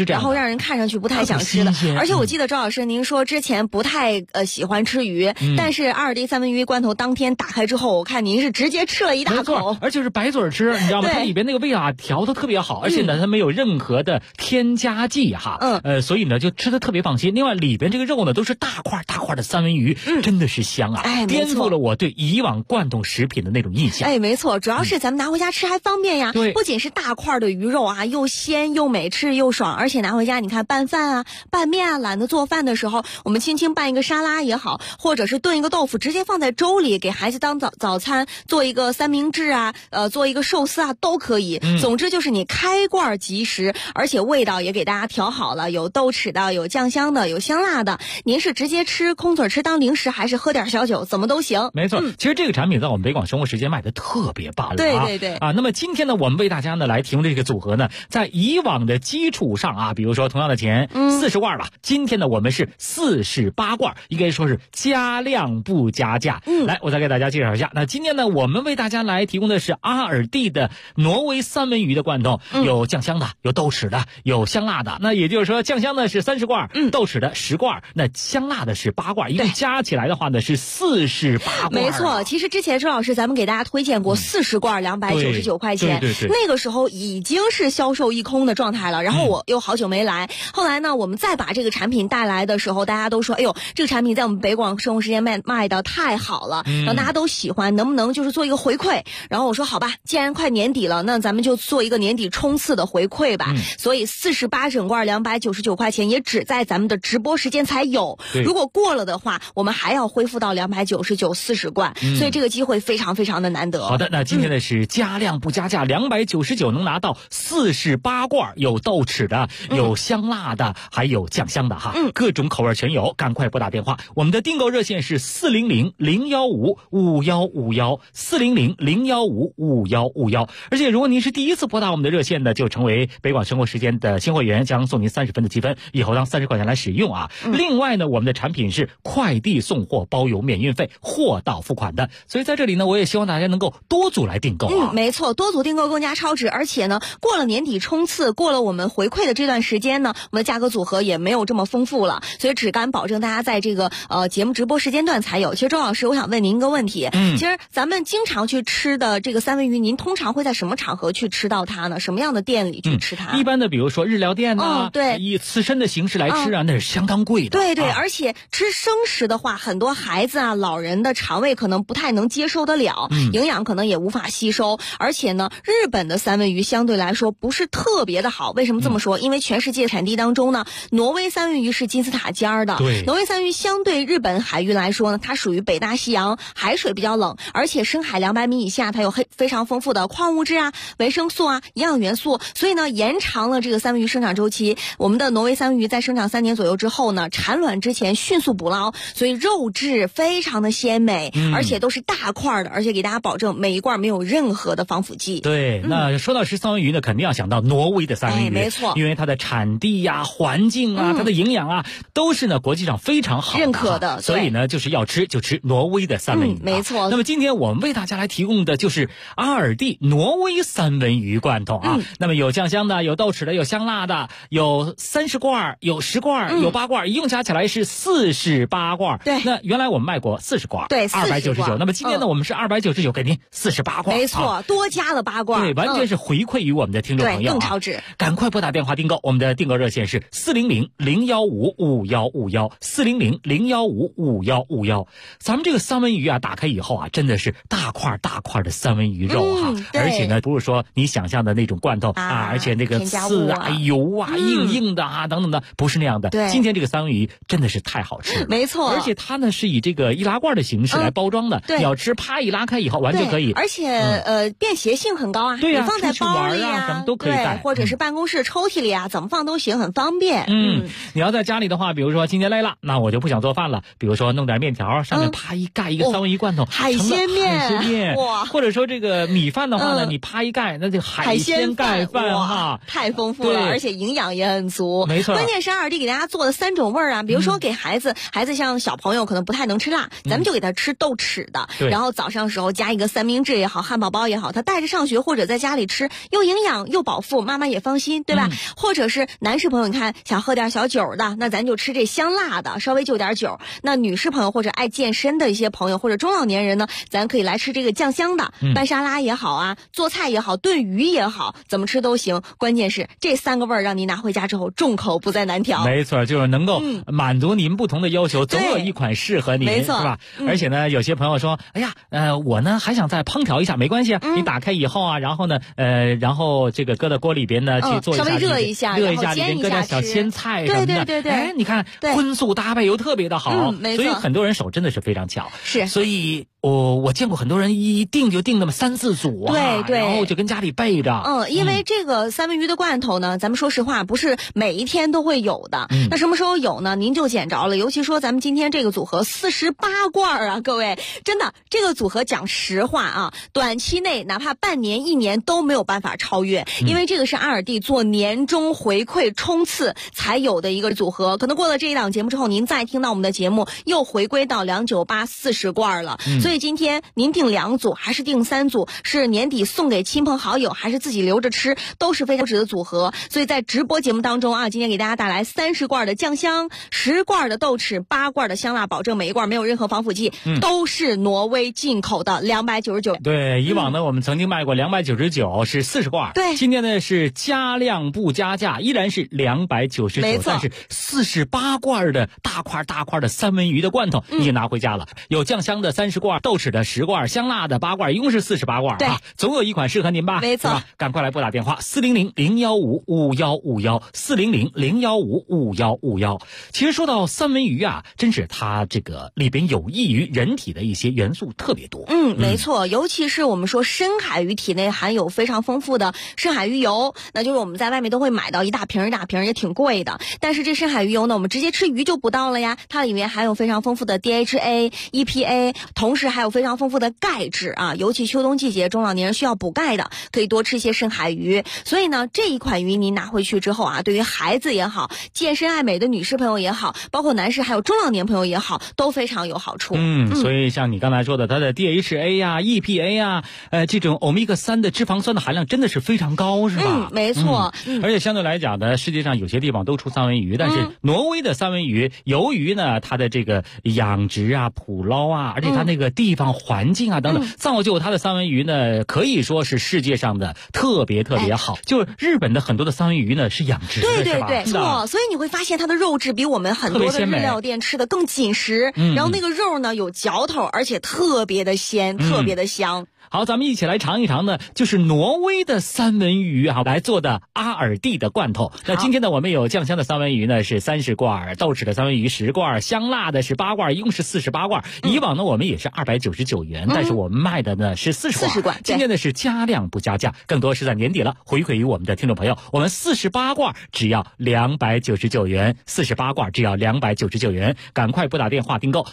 Speaker 20: 然后让人看上去不太想吃的。而且我记得周老师您说之前不太喜欢吃鱼，但是阿尔蒂三文鱼罐头当天打开之后，我看您是直接吃了一大口，
Speaker 17: 而且是白嘴吃，你知道吗？它里边那个味啊调得特别好，而且呢它没有任何的添加剂哈，所以呢就吃得特别放心。另外里边这个肉呢都是大块大块的三文鱼，真的是香啊，颠覆了我对以往罐头食品的那种印象。
Speaker 20: 没错，主要是咱们拿回家吃还方便呀。
Speaker 17: 对，
Speaker 20: 不仅是大块的鱼肉啊，又鲜又美，吃又爽，而且拿回家你看拌饭啊、拌面啊，懒得做饭的时候，我们轻轻拌一个沙拉也好，或者是炖一个豆腐，直接放在粥里给孩子当早餐，做一个三明治啊，做一个寿司啊都可以。总之就是你开罐即食，而且味道也给大家调好了，有豆豉的，有酱香的，有香辣的。您是直接吃空嘴吃当零食，还是喝点小酒，怎么都行。
Speaker 17: 没错，其实这个产品在我们北广生活时间卖的特别棒了。
Speaker 20: 对
Speaker 17: 啊，那么今天呢，我们为大家呢来提供这个组合呢，在以往的基础上啊，比如说同样的钱，40罐吧，今天呢我们是48罐，应该说是加量不加价。来，我再给大家介绍一下。那今天呢，我们为大家来提供的是阿尔蒂的挪威三文鱼的罐头，有酱香的，有豆豉的，有香辣的。那也就是说，酱香的是30罐，豆豉的10罐，那香辣的是8罐，一共加起来的话呢是48罐。
Speaker 20: 没错，其实之前周老师咱们给大家推荐过40罐299块钱，
Speaker 17: 对，
Speaker 20: 那个时候已经是销售一空的状态了。然后我又好久没来，后来呢，我们再把这个产品带来的时候，大家都说，哎呦，这个产品在我们北广生活时间卖的太好了，然后大家都喜欢，能不能就是做一个回馈？然后我说好吧，既然快年底了，那咱们就做一个年底冲刺的回馈吧。所以48整罐299块钱，也只在咱们的直播时间才有。如果过了的话，我们还要恢复到299 40罐，所以这个机会非常非常的难得。
Speaker 17: 好的，那今天呢是加量不加价，299能拿到48罐，有豆豉的，有香辣的，还有酱香的哈，各种口味全有，赶快拨打电话，我们的订购热线是400-015-5151，400-015-5151。而且如果您是第一次拨打我们的热线呢，就成为北广生活时间的新会员，将送您30分的积分，以后当30块钱来使用啊。另外呢，我们的产品是快递送货，包邮免运费，货到付款的，所以在这里呢，我也希望大家能够多组来订购啊。
Speaker 20: 没错，多组订购更加超值，而且呢，过了年底冲刺，过了我们回馈的这段时间呢，我们的价格组合也没有这么丰富了，所以只敢保证大家在这个节目直播时间段才有。其实周老师，我想问您一个问题，其实咱们经常去吃的这个三文鱼，您通常会在什么场合去吃到它呢？什么样的店里去吃它？
Speaker 17: 一般的比如说日料店呐，
Speaker 20: 对，
Speaker 17: 以刺身的形式来吃啊，那是相当贵的。
Speaker 20: 对，而且吃生食的话，很多孩子啊、老人的肠胃可能不太能接受得了，营养可能也无法吸收。而且呢，日本的三文鱼相对来说不是特别的好。为什么这么说？因为全世界产地当中呢，挪威三文鱼是金字塔尖儿的。
Speaker 17: 对，
Speaker 20: 挪威三文鱼相对日本海域来说呢，它属于北大西洋，海水比较冷，而且深海200米以下，它有非常丰富的矿物质啊、维生素啊、营养元素，所以呢，延长了这个三文鱼生长周期。我们的挪威三文鱼在生长3年左右之后呢，产卵之前迅速捕捞，所以肉质非常的鲜美，而且都是大块的，而且给大家保证每一罐没有任何的防腐剂。
Speaker 17: 对，那说到吃三文鱼呢，肯定要想到挪威的三文鱼，
Speaker 20: 没错，
Speaker 17: 因为它的产地呀、环境啊、它的营养啊，都是呢国际上非常好
Speaker 20: 认可的，
Speaker 17: 所以呢，就是要吃就吃挪威的三文鱼，
Speaker 20: 没错。
Speaker 17: 那么今天我们为大家来提供的就是阿尔蒂挪威三文鱼罐头啊，那么有酱香的，有豆豉的，有香辣的，有30罐，有10罐，有8罐，一共加起来是48罐。
Speaker 20: 对，
Speaker 17: 那原来我们卖过40罐，
Speaker 20: 对
Speaker 17: ，299。那么今天呢，我们是299，给您48罐，
Speaker 20: 没错，多加了8罐，
Speaker 17: 对，完全是回馈于我们的听众朋友，
Speaker 20: 更超值。
Speaker 17: 赶快拨打电话订购，我们的订购热线是400-015-5151，400-015-5151。咱们这个三文鱼啊，打开以后啊，真的是大块大块的三文鱼肉哈，而且呢，不是说你想象的那种罐头啊，而且那个刺啊、油啊、硬的啊等等的，不是那样的。
Speaker 20: 对，
Speaker 17: 今天这个三文鱼真的是太好吃了，
Speaker 20: 没错。
Speaker 17: 而且它呢是以这个易拉罐的形式来包装的，你要吃啪一拉开以后完全可以。
Speaker 20: 而且便携性很高啊，
Speaker 17: 对呀，
Speaker 20: 你放在包里
Speaker 17: 啊，什么都可以带，
Speaker 20: 或者是办公室抽屉里啊，怎么放都行，很方便。
Speaker 17: 你要在家里的话，比如说今天累了，那我就不想做饭了，比如说弄点面条，上面啪一盖一个三文鱼罐头，
Speaker 20: 海鲜面，
Speaker 17: 哇！或者说这个米饭的话呢，你啪一盖，那就海鲜盖饭哈，
Speaker 20: 太丰富了，而且营养也很足。
Speaker 17: 没错，
Speaker 20: 关键是2D给大家做的3种味儿啊，比如说给孩子像小朋友可能不太能吃辣，咱们就给他吃豆豉的，然后早上时候加一个三明治也好，汉堡包也好，他带着上学或者在家里吃，又营养又饱腹，妈妈也放心，对吧？或者者是男士朋友，你看想喝点小酒的，那咱就吃这香辣的，稍微就点酒。那女士朋友或者爱健身的一些朋友，或者中老年人呢，咱可以来吃这个酱香的，拌沙拉也好啊，做菜也好，炖鱼也好，怎么吃都行。关键是这3个味儿让您拿回家之后众口不再难调。
Speaker 17: 没错，就是能够满足您不同的要求，总有一款适合您，
Speaker 20: 没错，
Speaker 17: 是吧？而且呢，有些朋友说，哎呀，我呢还想再烹调一下，没关系，你打开以后啊，然后呢，然后这个搁到锅里边呢去做一下，
Speaker 20: 稍微热一下，
Speaker 17: 里边搁点小鲜菜什么的，
Speaker 20: 对，
Speaker 17: 哎，你看荤素搭配又特别的好，
Speaker 20: 没错，
Speaker 17: 所以很多人手真的是非常巧，
Speaker 20: 是，
Speaker 17: 所以我见过很多人一订就订那么3、4组啊，
Speaker 20: 对，
Speaker 17: 然后就跟家里备着。
Speaker 20: 因为这个三文鱼的罐头呢，咱们说实话不是每一天都会有的，那什么时候有呢？您就捡着了。尤其说咱们今天这个组合48罐啊，各位，真的这个组合讲实话啊，短期内哪怕半年、1年都没有办法超越，因为这个是阿尔蒂做年终回馈冲刺才有的一个组合。可能过了这一档节目之后，您再听到我们的节目，又回归到298 40罐了。所以今天您订2组还是订3组，是年底送给亲朋好友，还是自己留着吃，都是非常值的组合。所以在直播节目当中啊，今天给大家带来30罐的酱香，10罐的豆豉，8罐的香辣，保证每一罐没有任何防腐剂，都是挪威进口的，299。
Speaker 17: 对，以往呢我们曾经卖过299，是40罐。
Speaker 20: 对，
Speaker 17: 今天呢是加量不加价，依然是299，但是48罐的大块的三文鱼的罐头已经拿回家了，有酱香的30罐，豆豉的10罐，香辣的8罐，一共是48罐啊，总有一款适合您吧？
Speaker 20: 没错，
Speaker 17: 赶快来拨打电话400-015-5151，400-015-5151。其实说到三文鱼啊，真是它这个里边有益于人体的一些元素特别多。
Speaker 20: 没错，尤其是我们说深海鱼体内含有非常丰富的深海鱼油，那就是我们在外面都会买到一大瓶也挺贵的。但是这深海鱼油呢，我们直接吃鱼就不到了呀，它里面含有非常丰富的 DHA、EPA， 同时还有非常丰富的钙质啊，尤其秋冬季节中老年人需要补钙的，可以多吃一些深海鱼。所以呢，这一款鱼您拿回去之后啊，对于孩子也好，健身爱美的女士朋友也好，包括男士还有中老年朋友也好，都非常有好处。
Speaker 17: 所以像你刚才说的，它的 DHA 呀、EPA 呀，这种欧米伽3的脂肪酸的含量真的是非常高，是吧？
Speaker 20: 没错。
Speaker 17: 而且相对来讲呢，世界上有些地方都出三文鱼，但是挪威的三文鱼，由于呢它的这个养殖啊、捕捞啊，而且它那个地方环境啊等等，造就它的三文鱼呢，可以说是世界上的特别好。就日本的很多的三文鱼呢是养殖的，
Speaker 20: 对，错。所以你会发现它的肉质比我们很多的日料店吃的更紧实，然后那个肉呢有嚼头，而且特别的鲜，特别的香。
Speaker 17: 好，咱们一起来尝一尝呢，就是挪威的三文鱼啊来做的阿尔蒂的罐头。那今天呢，我们有酱香的三文鱼呢是30罐，豆豉的三文鱼10罐，香辣的是8罐，一共是48罐。以往呢我们也是299元，但是我们卖的呢是40罐。今天呢是加量不加价，更多是在年底了，回馈于我们的听众朋友。我们48罐只要299元，48罐只要299元，赶快拨打电话订购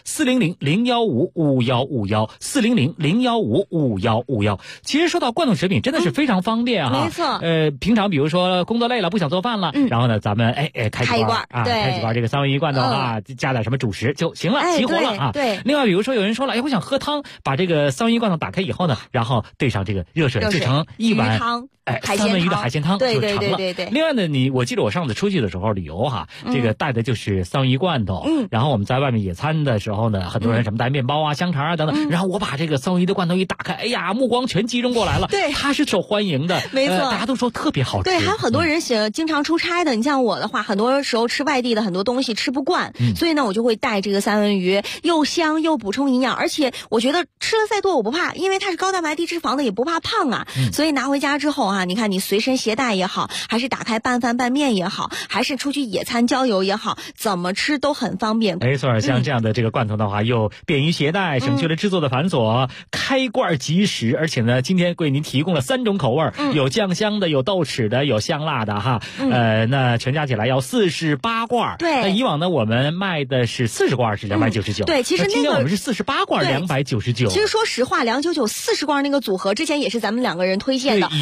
Speaker 17: 400-015-5151，400-015-5151。其实说到罐头食品真的是非常方便哈，
Speaker 20: 没错。
Speaker 17: 平常比如说工作累了不想做饭了，然后呢咱们开几罐啊，开几罐这个三文鱼罐头啊，加点什么主食就行了，齐活了啊。
Speaker 20: 对。
Speaker 17: 另外比如说有人说了，我想喝汤，把这个三文鱼罐头打开以后呢，然后兑上这个热水，制成一碗
Speaker 20: 汤。
Speaker 17: 三文鱼的海鲜汤就成了。
Speaker 20: 对。
Speaker 17: 另外呢，我记得我上次出去的时候旅游哈，这个带的就是三文鱼罐头。然后我们在外面野餐的时候呢，很多人什么带面包啊、香肠啊等等。然后我把这个三文鱼的罐头一打开，哎呀，目光全集中过来了。
Speaker 20: 对，
Speaker 17: 它是受欢迎的，
Speaker 20: 没错，
Speaker 17: 大家都说特别好吃。
Speaker 20: 对，还有很多人经常出差的。你像我的话，很多时候吃外地的很多东西吃不惯，所以呢，我就会带这个三文鱼，又香又补充营养，而且我觉得吃的再多我不怕，因为它是高蛋白低脂肪的，也不怕胖啊。所以拿回家之后啊，你看你随身携带也好，还是打开拌饭拌面也好，还是出去野餐郊游也好，怎么吃都很方便。
Speaker 17: 没错，像这样的这个罐头的话，又便于携带，省去了制作的繁琐，开罐即食。而且呢，今天为您提供了3种口味，有酱香的，有豆豉的，有香辣的哈。那全加起来要48罐。
Speaker 20: 对。
Speaker 17: 那以往呢，我们卖的是40罐是299。
Speaker 20: 对，其实
Speaker 17: 今天我们是48罐299。
Speaker 20: 其实说实话，299 40罐那个组合之前也是咱们2个人推荐的，
Speaker 17: 已经卖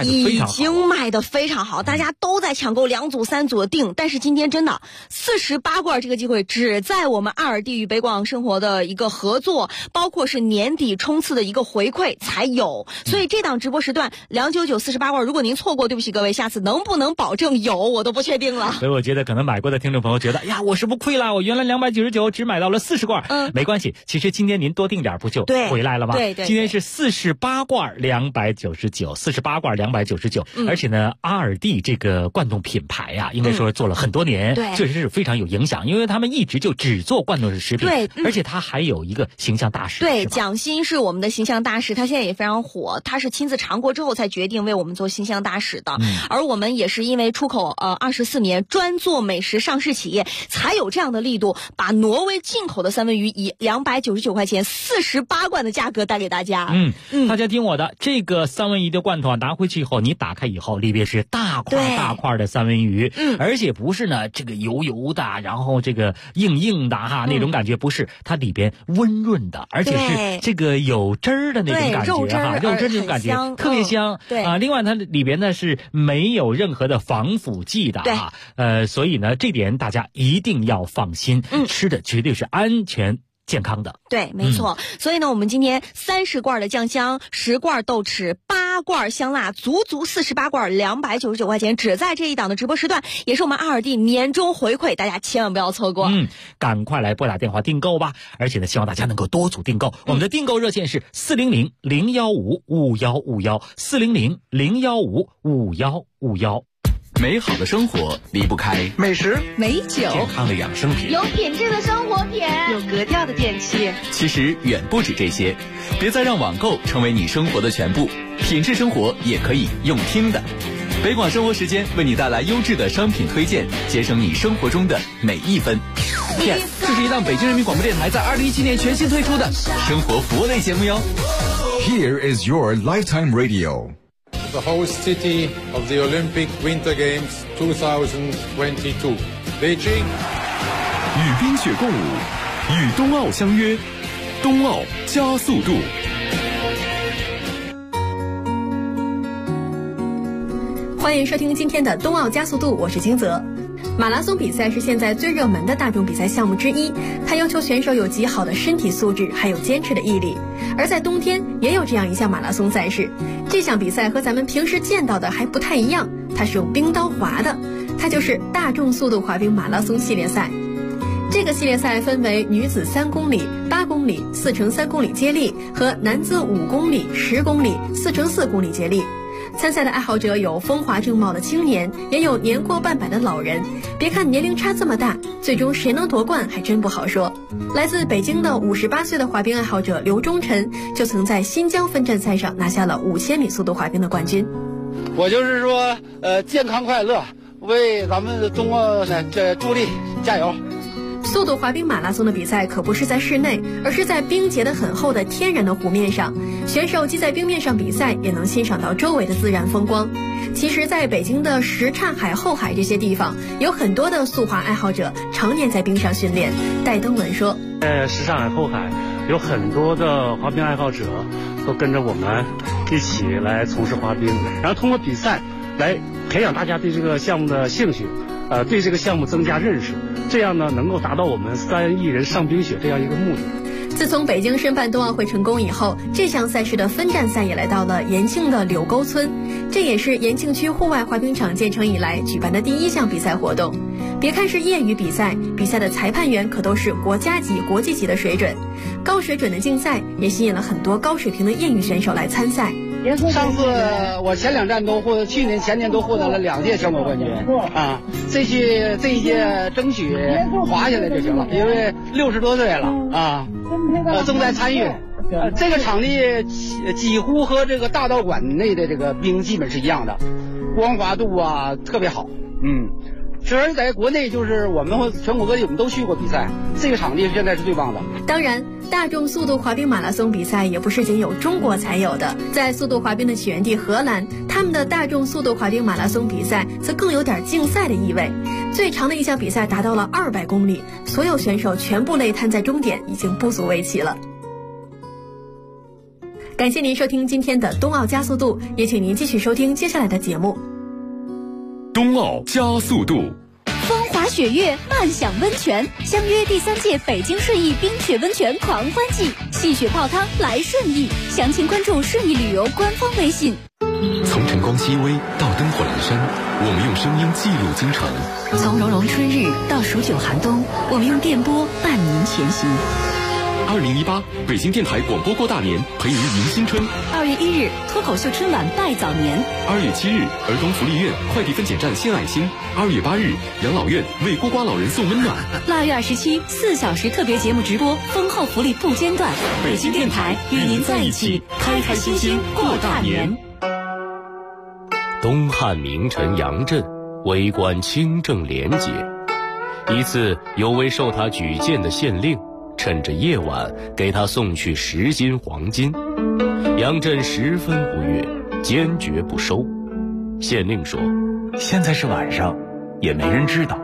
Speaker 20: 已经卖得非常好，大家都在抢购2组3组的订。但是今天真的48罐这个机会只在我们爱尔蒂与北广生活的一个合作，包括是年底冲刺的一个回馈才有。所以这档直播时段299 48罐，如果您错过，对不起各位，下次能不能保证有我都不确定了。
Speaker 17: 所以我觉得可能买过的听众朋友觉得，呀，我是不亏了，我原来299只买到了40罐，没关系，其实今天您多订点不就回来了吗？
Speaker 20: 对，
Speaker 17: 今天是48罐299，48罐299，而且呢，阿尔蒂这个罐冻品牌呀，应该说做了很多年，确实是非常有影响，因为他们一直就只做罐冻式食品，而且他还有一个形象大使，
Speaker 20: 对，蒋欣是我们的形象大使，他现在也非常火，他是亲自尝过之后才决定为我们做形象大使的，而我们也是因为出口24年专做美食上市企业，才有这样的力度，把挪威进口的三文鱼以299块钱48罐的价格带给大家。
Speaker 17: 大家听我的，这个三文鱼的罐头拿回去以后，你打开以后，里边是大块的三文鱼，而且不是呢这个油油的，然后这个硬的那种感觉，不是，它里边温润的，而且是这个有汁儿的那种感觉肉汁那种感觉特别香。另外它里边呢是没有任何的防腐剂的所以呢这点大家一定要放心，吃的绝对是安全健康的。
Speaker 20: 对，没错。所以呢，我们今天30罐的酱香，10罐豆豉，8罐香辣，足48罐299块钱，只在这一档的直播时段，也是我们阿尔蒂年终回馈，大家千万不要错过。
Speaker 17: 赶快来拨打电话订购吧！而且呢，希望大家能够多组订购。我们的订购热线是400-015-5151，400-015-5151。
Speaker 13: 美好的生活离不开
Speaker 11: 美食、
Speaker 8: 美酒、
Speaker 13: 健康的养生品，
Speaker 15: 有品质的生活品，
Speaker 19: 有格调的电器。
Speaker 13: 其实远不止这些，别再让网购成为你生活的全部，品质生活也可以用听的。北广生活时间为你带来优质的商品推荐，节省你生活中的每一分。
Speaker 10: 这是一档北京人民广播电台在2017年全新推出的生活服务类节目哟。
Speaker 16: Here is your lifetime radio.The
Speaker 21: host city of the Olympic Winter Games 2022, Beijing.
Speaker 2: 与冰雪共舞，与冬奥相约，冬奥加速度。
Speaker 22: 欢迎收听今天的冬奥加速度，我是金泽。马拉松比赛是现在最热门的大众比赛项目之一，它要求选手有极好的身体素质，还有坚持的毅力。而在冬天也有这样一项马拉松赛事，这项比赛和咱们平时见到的还不太一样，它是用冰刀划的，它就是大众速度滑冰马拉松系列赛。这个系列赛分为女子3公里、8公里、4×3公里接力和男子5公里、10公里、4×4公里接力。参赛的爱好者有风华正茂的青年，也有年过半百的老人。别看年龄差这么大，最终谁能夺冠还真不好说。来自北京的58岁的滑冰爱好者刘忠臣，就曾在新疆分站赛上拿下了5000米速度滑冰的冠军。
Speaker 23: 我就是说，健康快乐，为咱们冬奥这助力，加油！
Speaker 22: 速度滑冰马拉松的比赛可不是在室内，而是在冰结得很厚的天然的湖面上，选手既在冰面上比赛，也能欣赏到周围的自然风光。其实在北京的什刹海、后海这些地方，有很多的速滑爱好者常年在冰上训练。戴登文说，
Speaker 24: 在什刹海、后海有很多的滑冰爱好者都跟着我们一起来从事滑冰，然后通过比赛来培养大家对这个项目的兴趣，对这个项目增加认识，这样呢能够达到我们3亿人上冰雪这样一个目的。
Speaker 22: 自从北京申办冬奥会成功以后，这项赛事的分站赛也来到了延庆的柳沟村，这也是延庆区户外滑冰场建成以来举办的第1项比赛活动。别看是业余比赛，比赛的裁判员可都是国家级、国际级的水准。高水准的竞赛也吸引了很多高水平的业余选手来参赛。
Speaker 23: 上次我前2站都获，去年前年都获得了2届全国冠军啊！这一届争取滑下来就行了，因为60多岁了啊，正在参与。这个场地几乎和这个大道馆内的这个冰基本是一样的，光滑度啊特别好，其实在国内就是我们全国各地我们都去过比赛，这个场地现在是最棒的。
Speaker 22: 当然，大众速度滑冰马拉松比赛也不是仅有中国才有的，在速度滑冰的起源地荷兰，他们的大众速度滑冰马拉松比赛则更有点竞赛的意味。最长的一项比赛达到了200公里，所有选手全部累瘫在终点，已经不足为奇了。 感谢您收听今天的冬奥加速度，也请您继续收听接下来的节目。
Speaker 2: 冬奥加速度，
Speaker 1: 风华雪月，漫享温泉，相约第3届北京顺义冰雪温泉狂欢季，戏雪泡汤来顺义，详情关注顺义旅游官方微信。
Speaker 2: 从晨光熹微到灯火阑珊，我们用声音记录京城；
Speaker 8: 从融融春日到数九寒冬，我们用电波伴您前行。
Speaker 2: 2018北京电台广播过大年，陪您迎新春。
Speaker 8: 2月1日，脱口秀春晚拜早年。
Speaker 2: 2月7日，儿童福利院快递分拣站献爱心。2月8日，养老院为孤寡老人送温暖。
Speaker 8: 腊月27 4小时特别节目直播，丰厚福利不间断。北京电台与您在一起，开开心心过大年。
Speaker 3: 东汉名臣杨震为官清正廉洁，一次有位受他举荐的县令趁着夜晚给他送去10斤黄金，杨震十分不悦，坚决不收。县令说：“现在是晚上，也没人知道，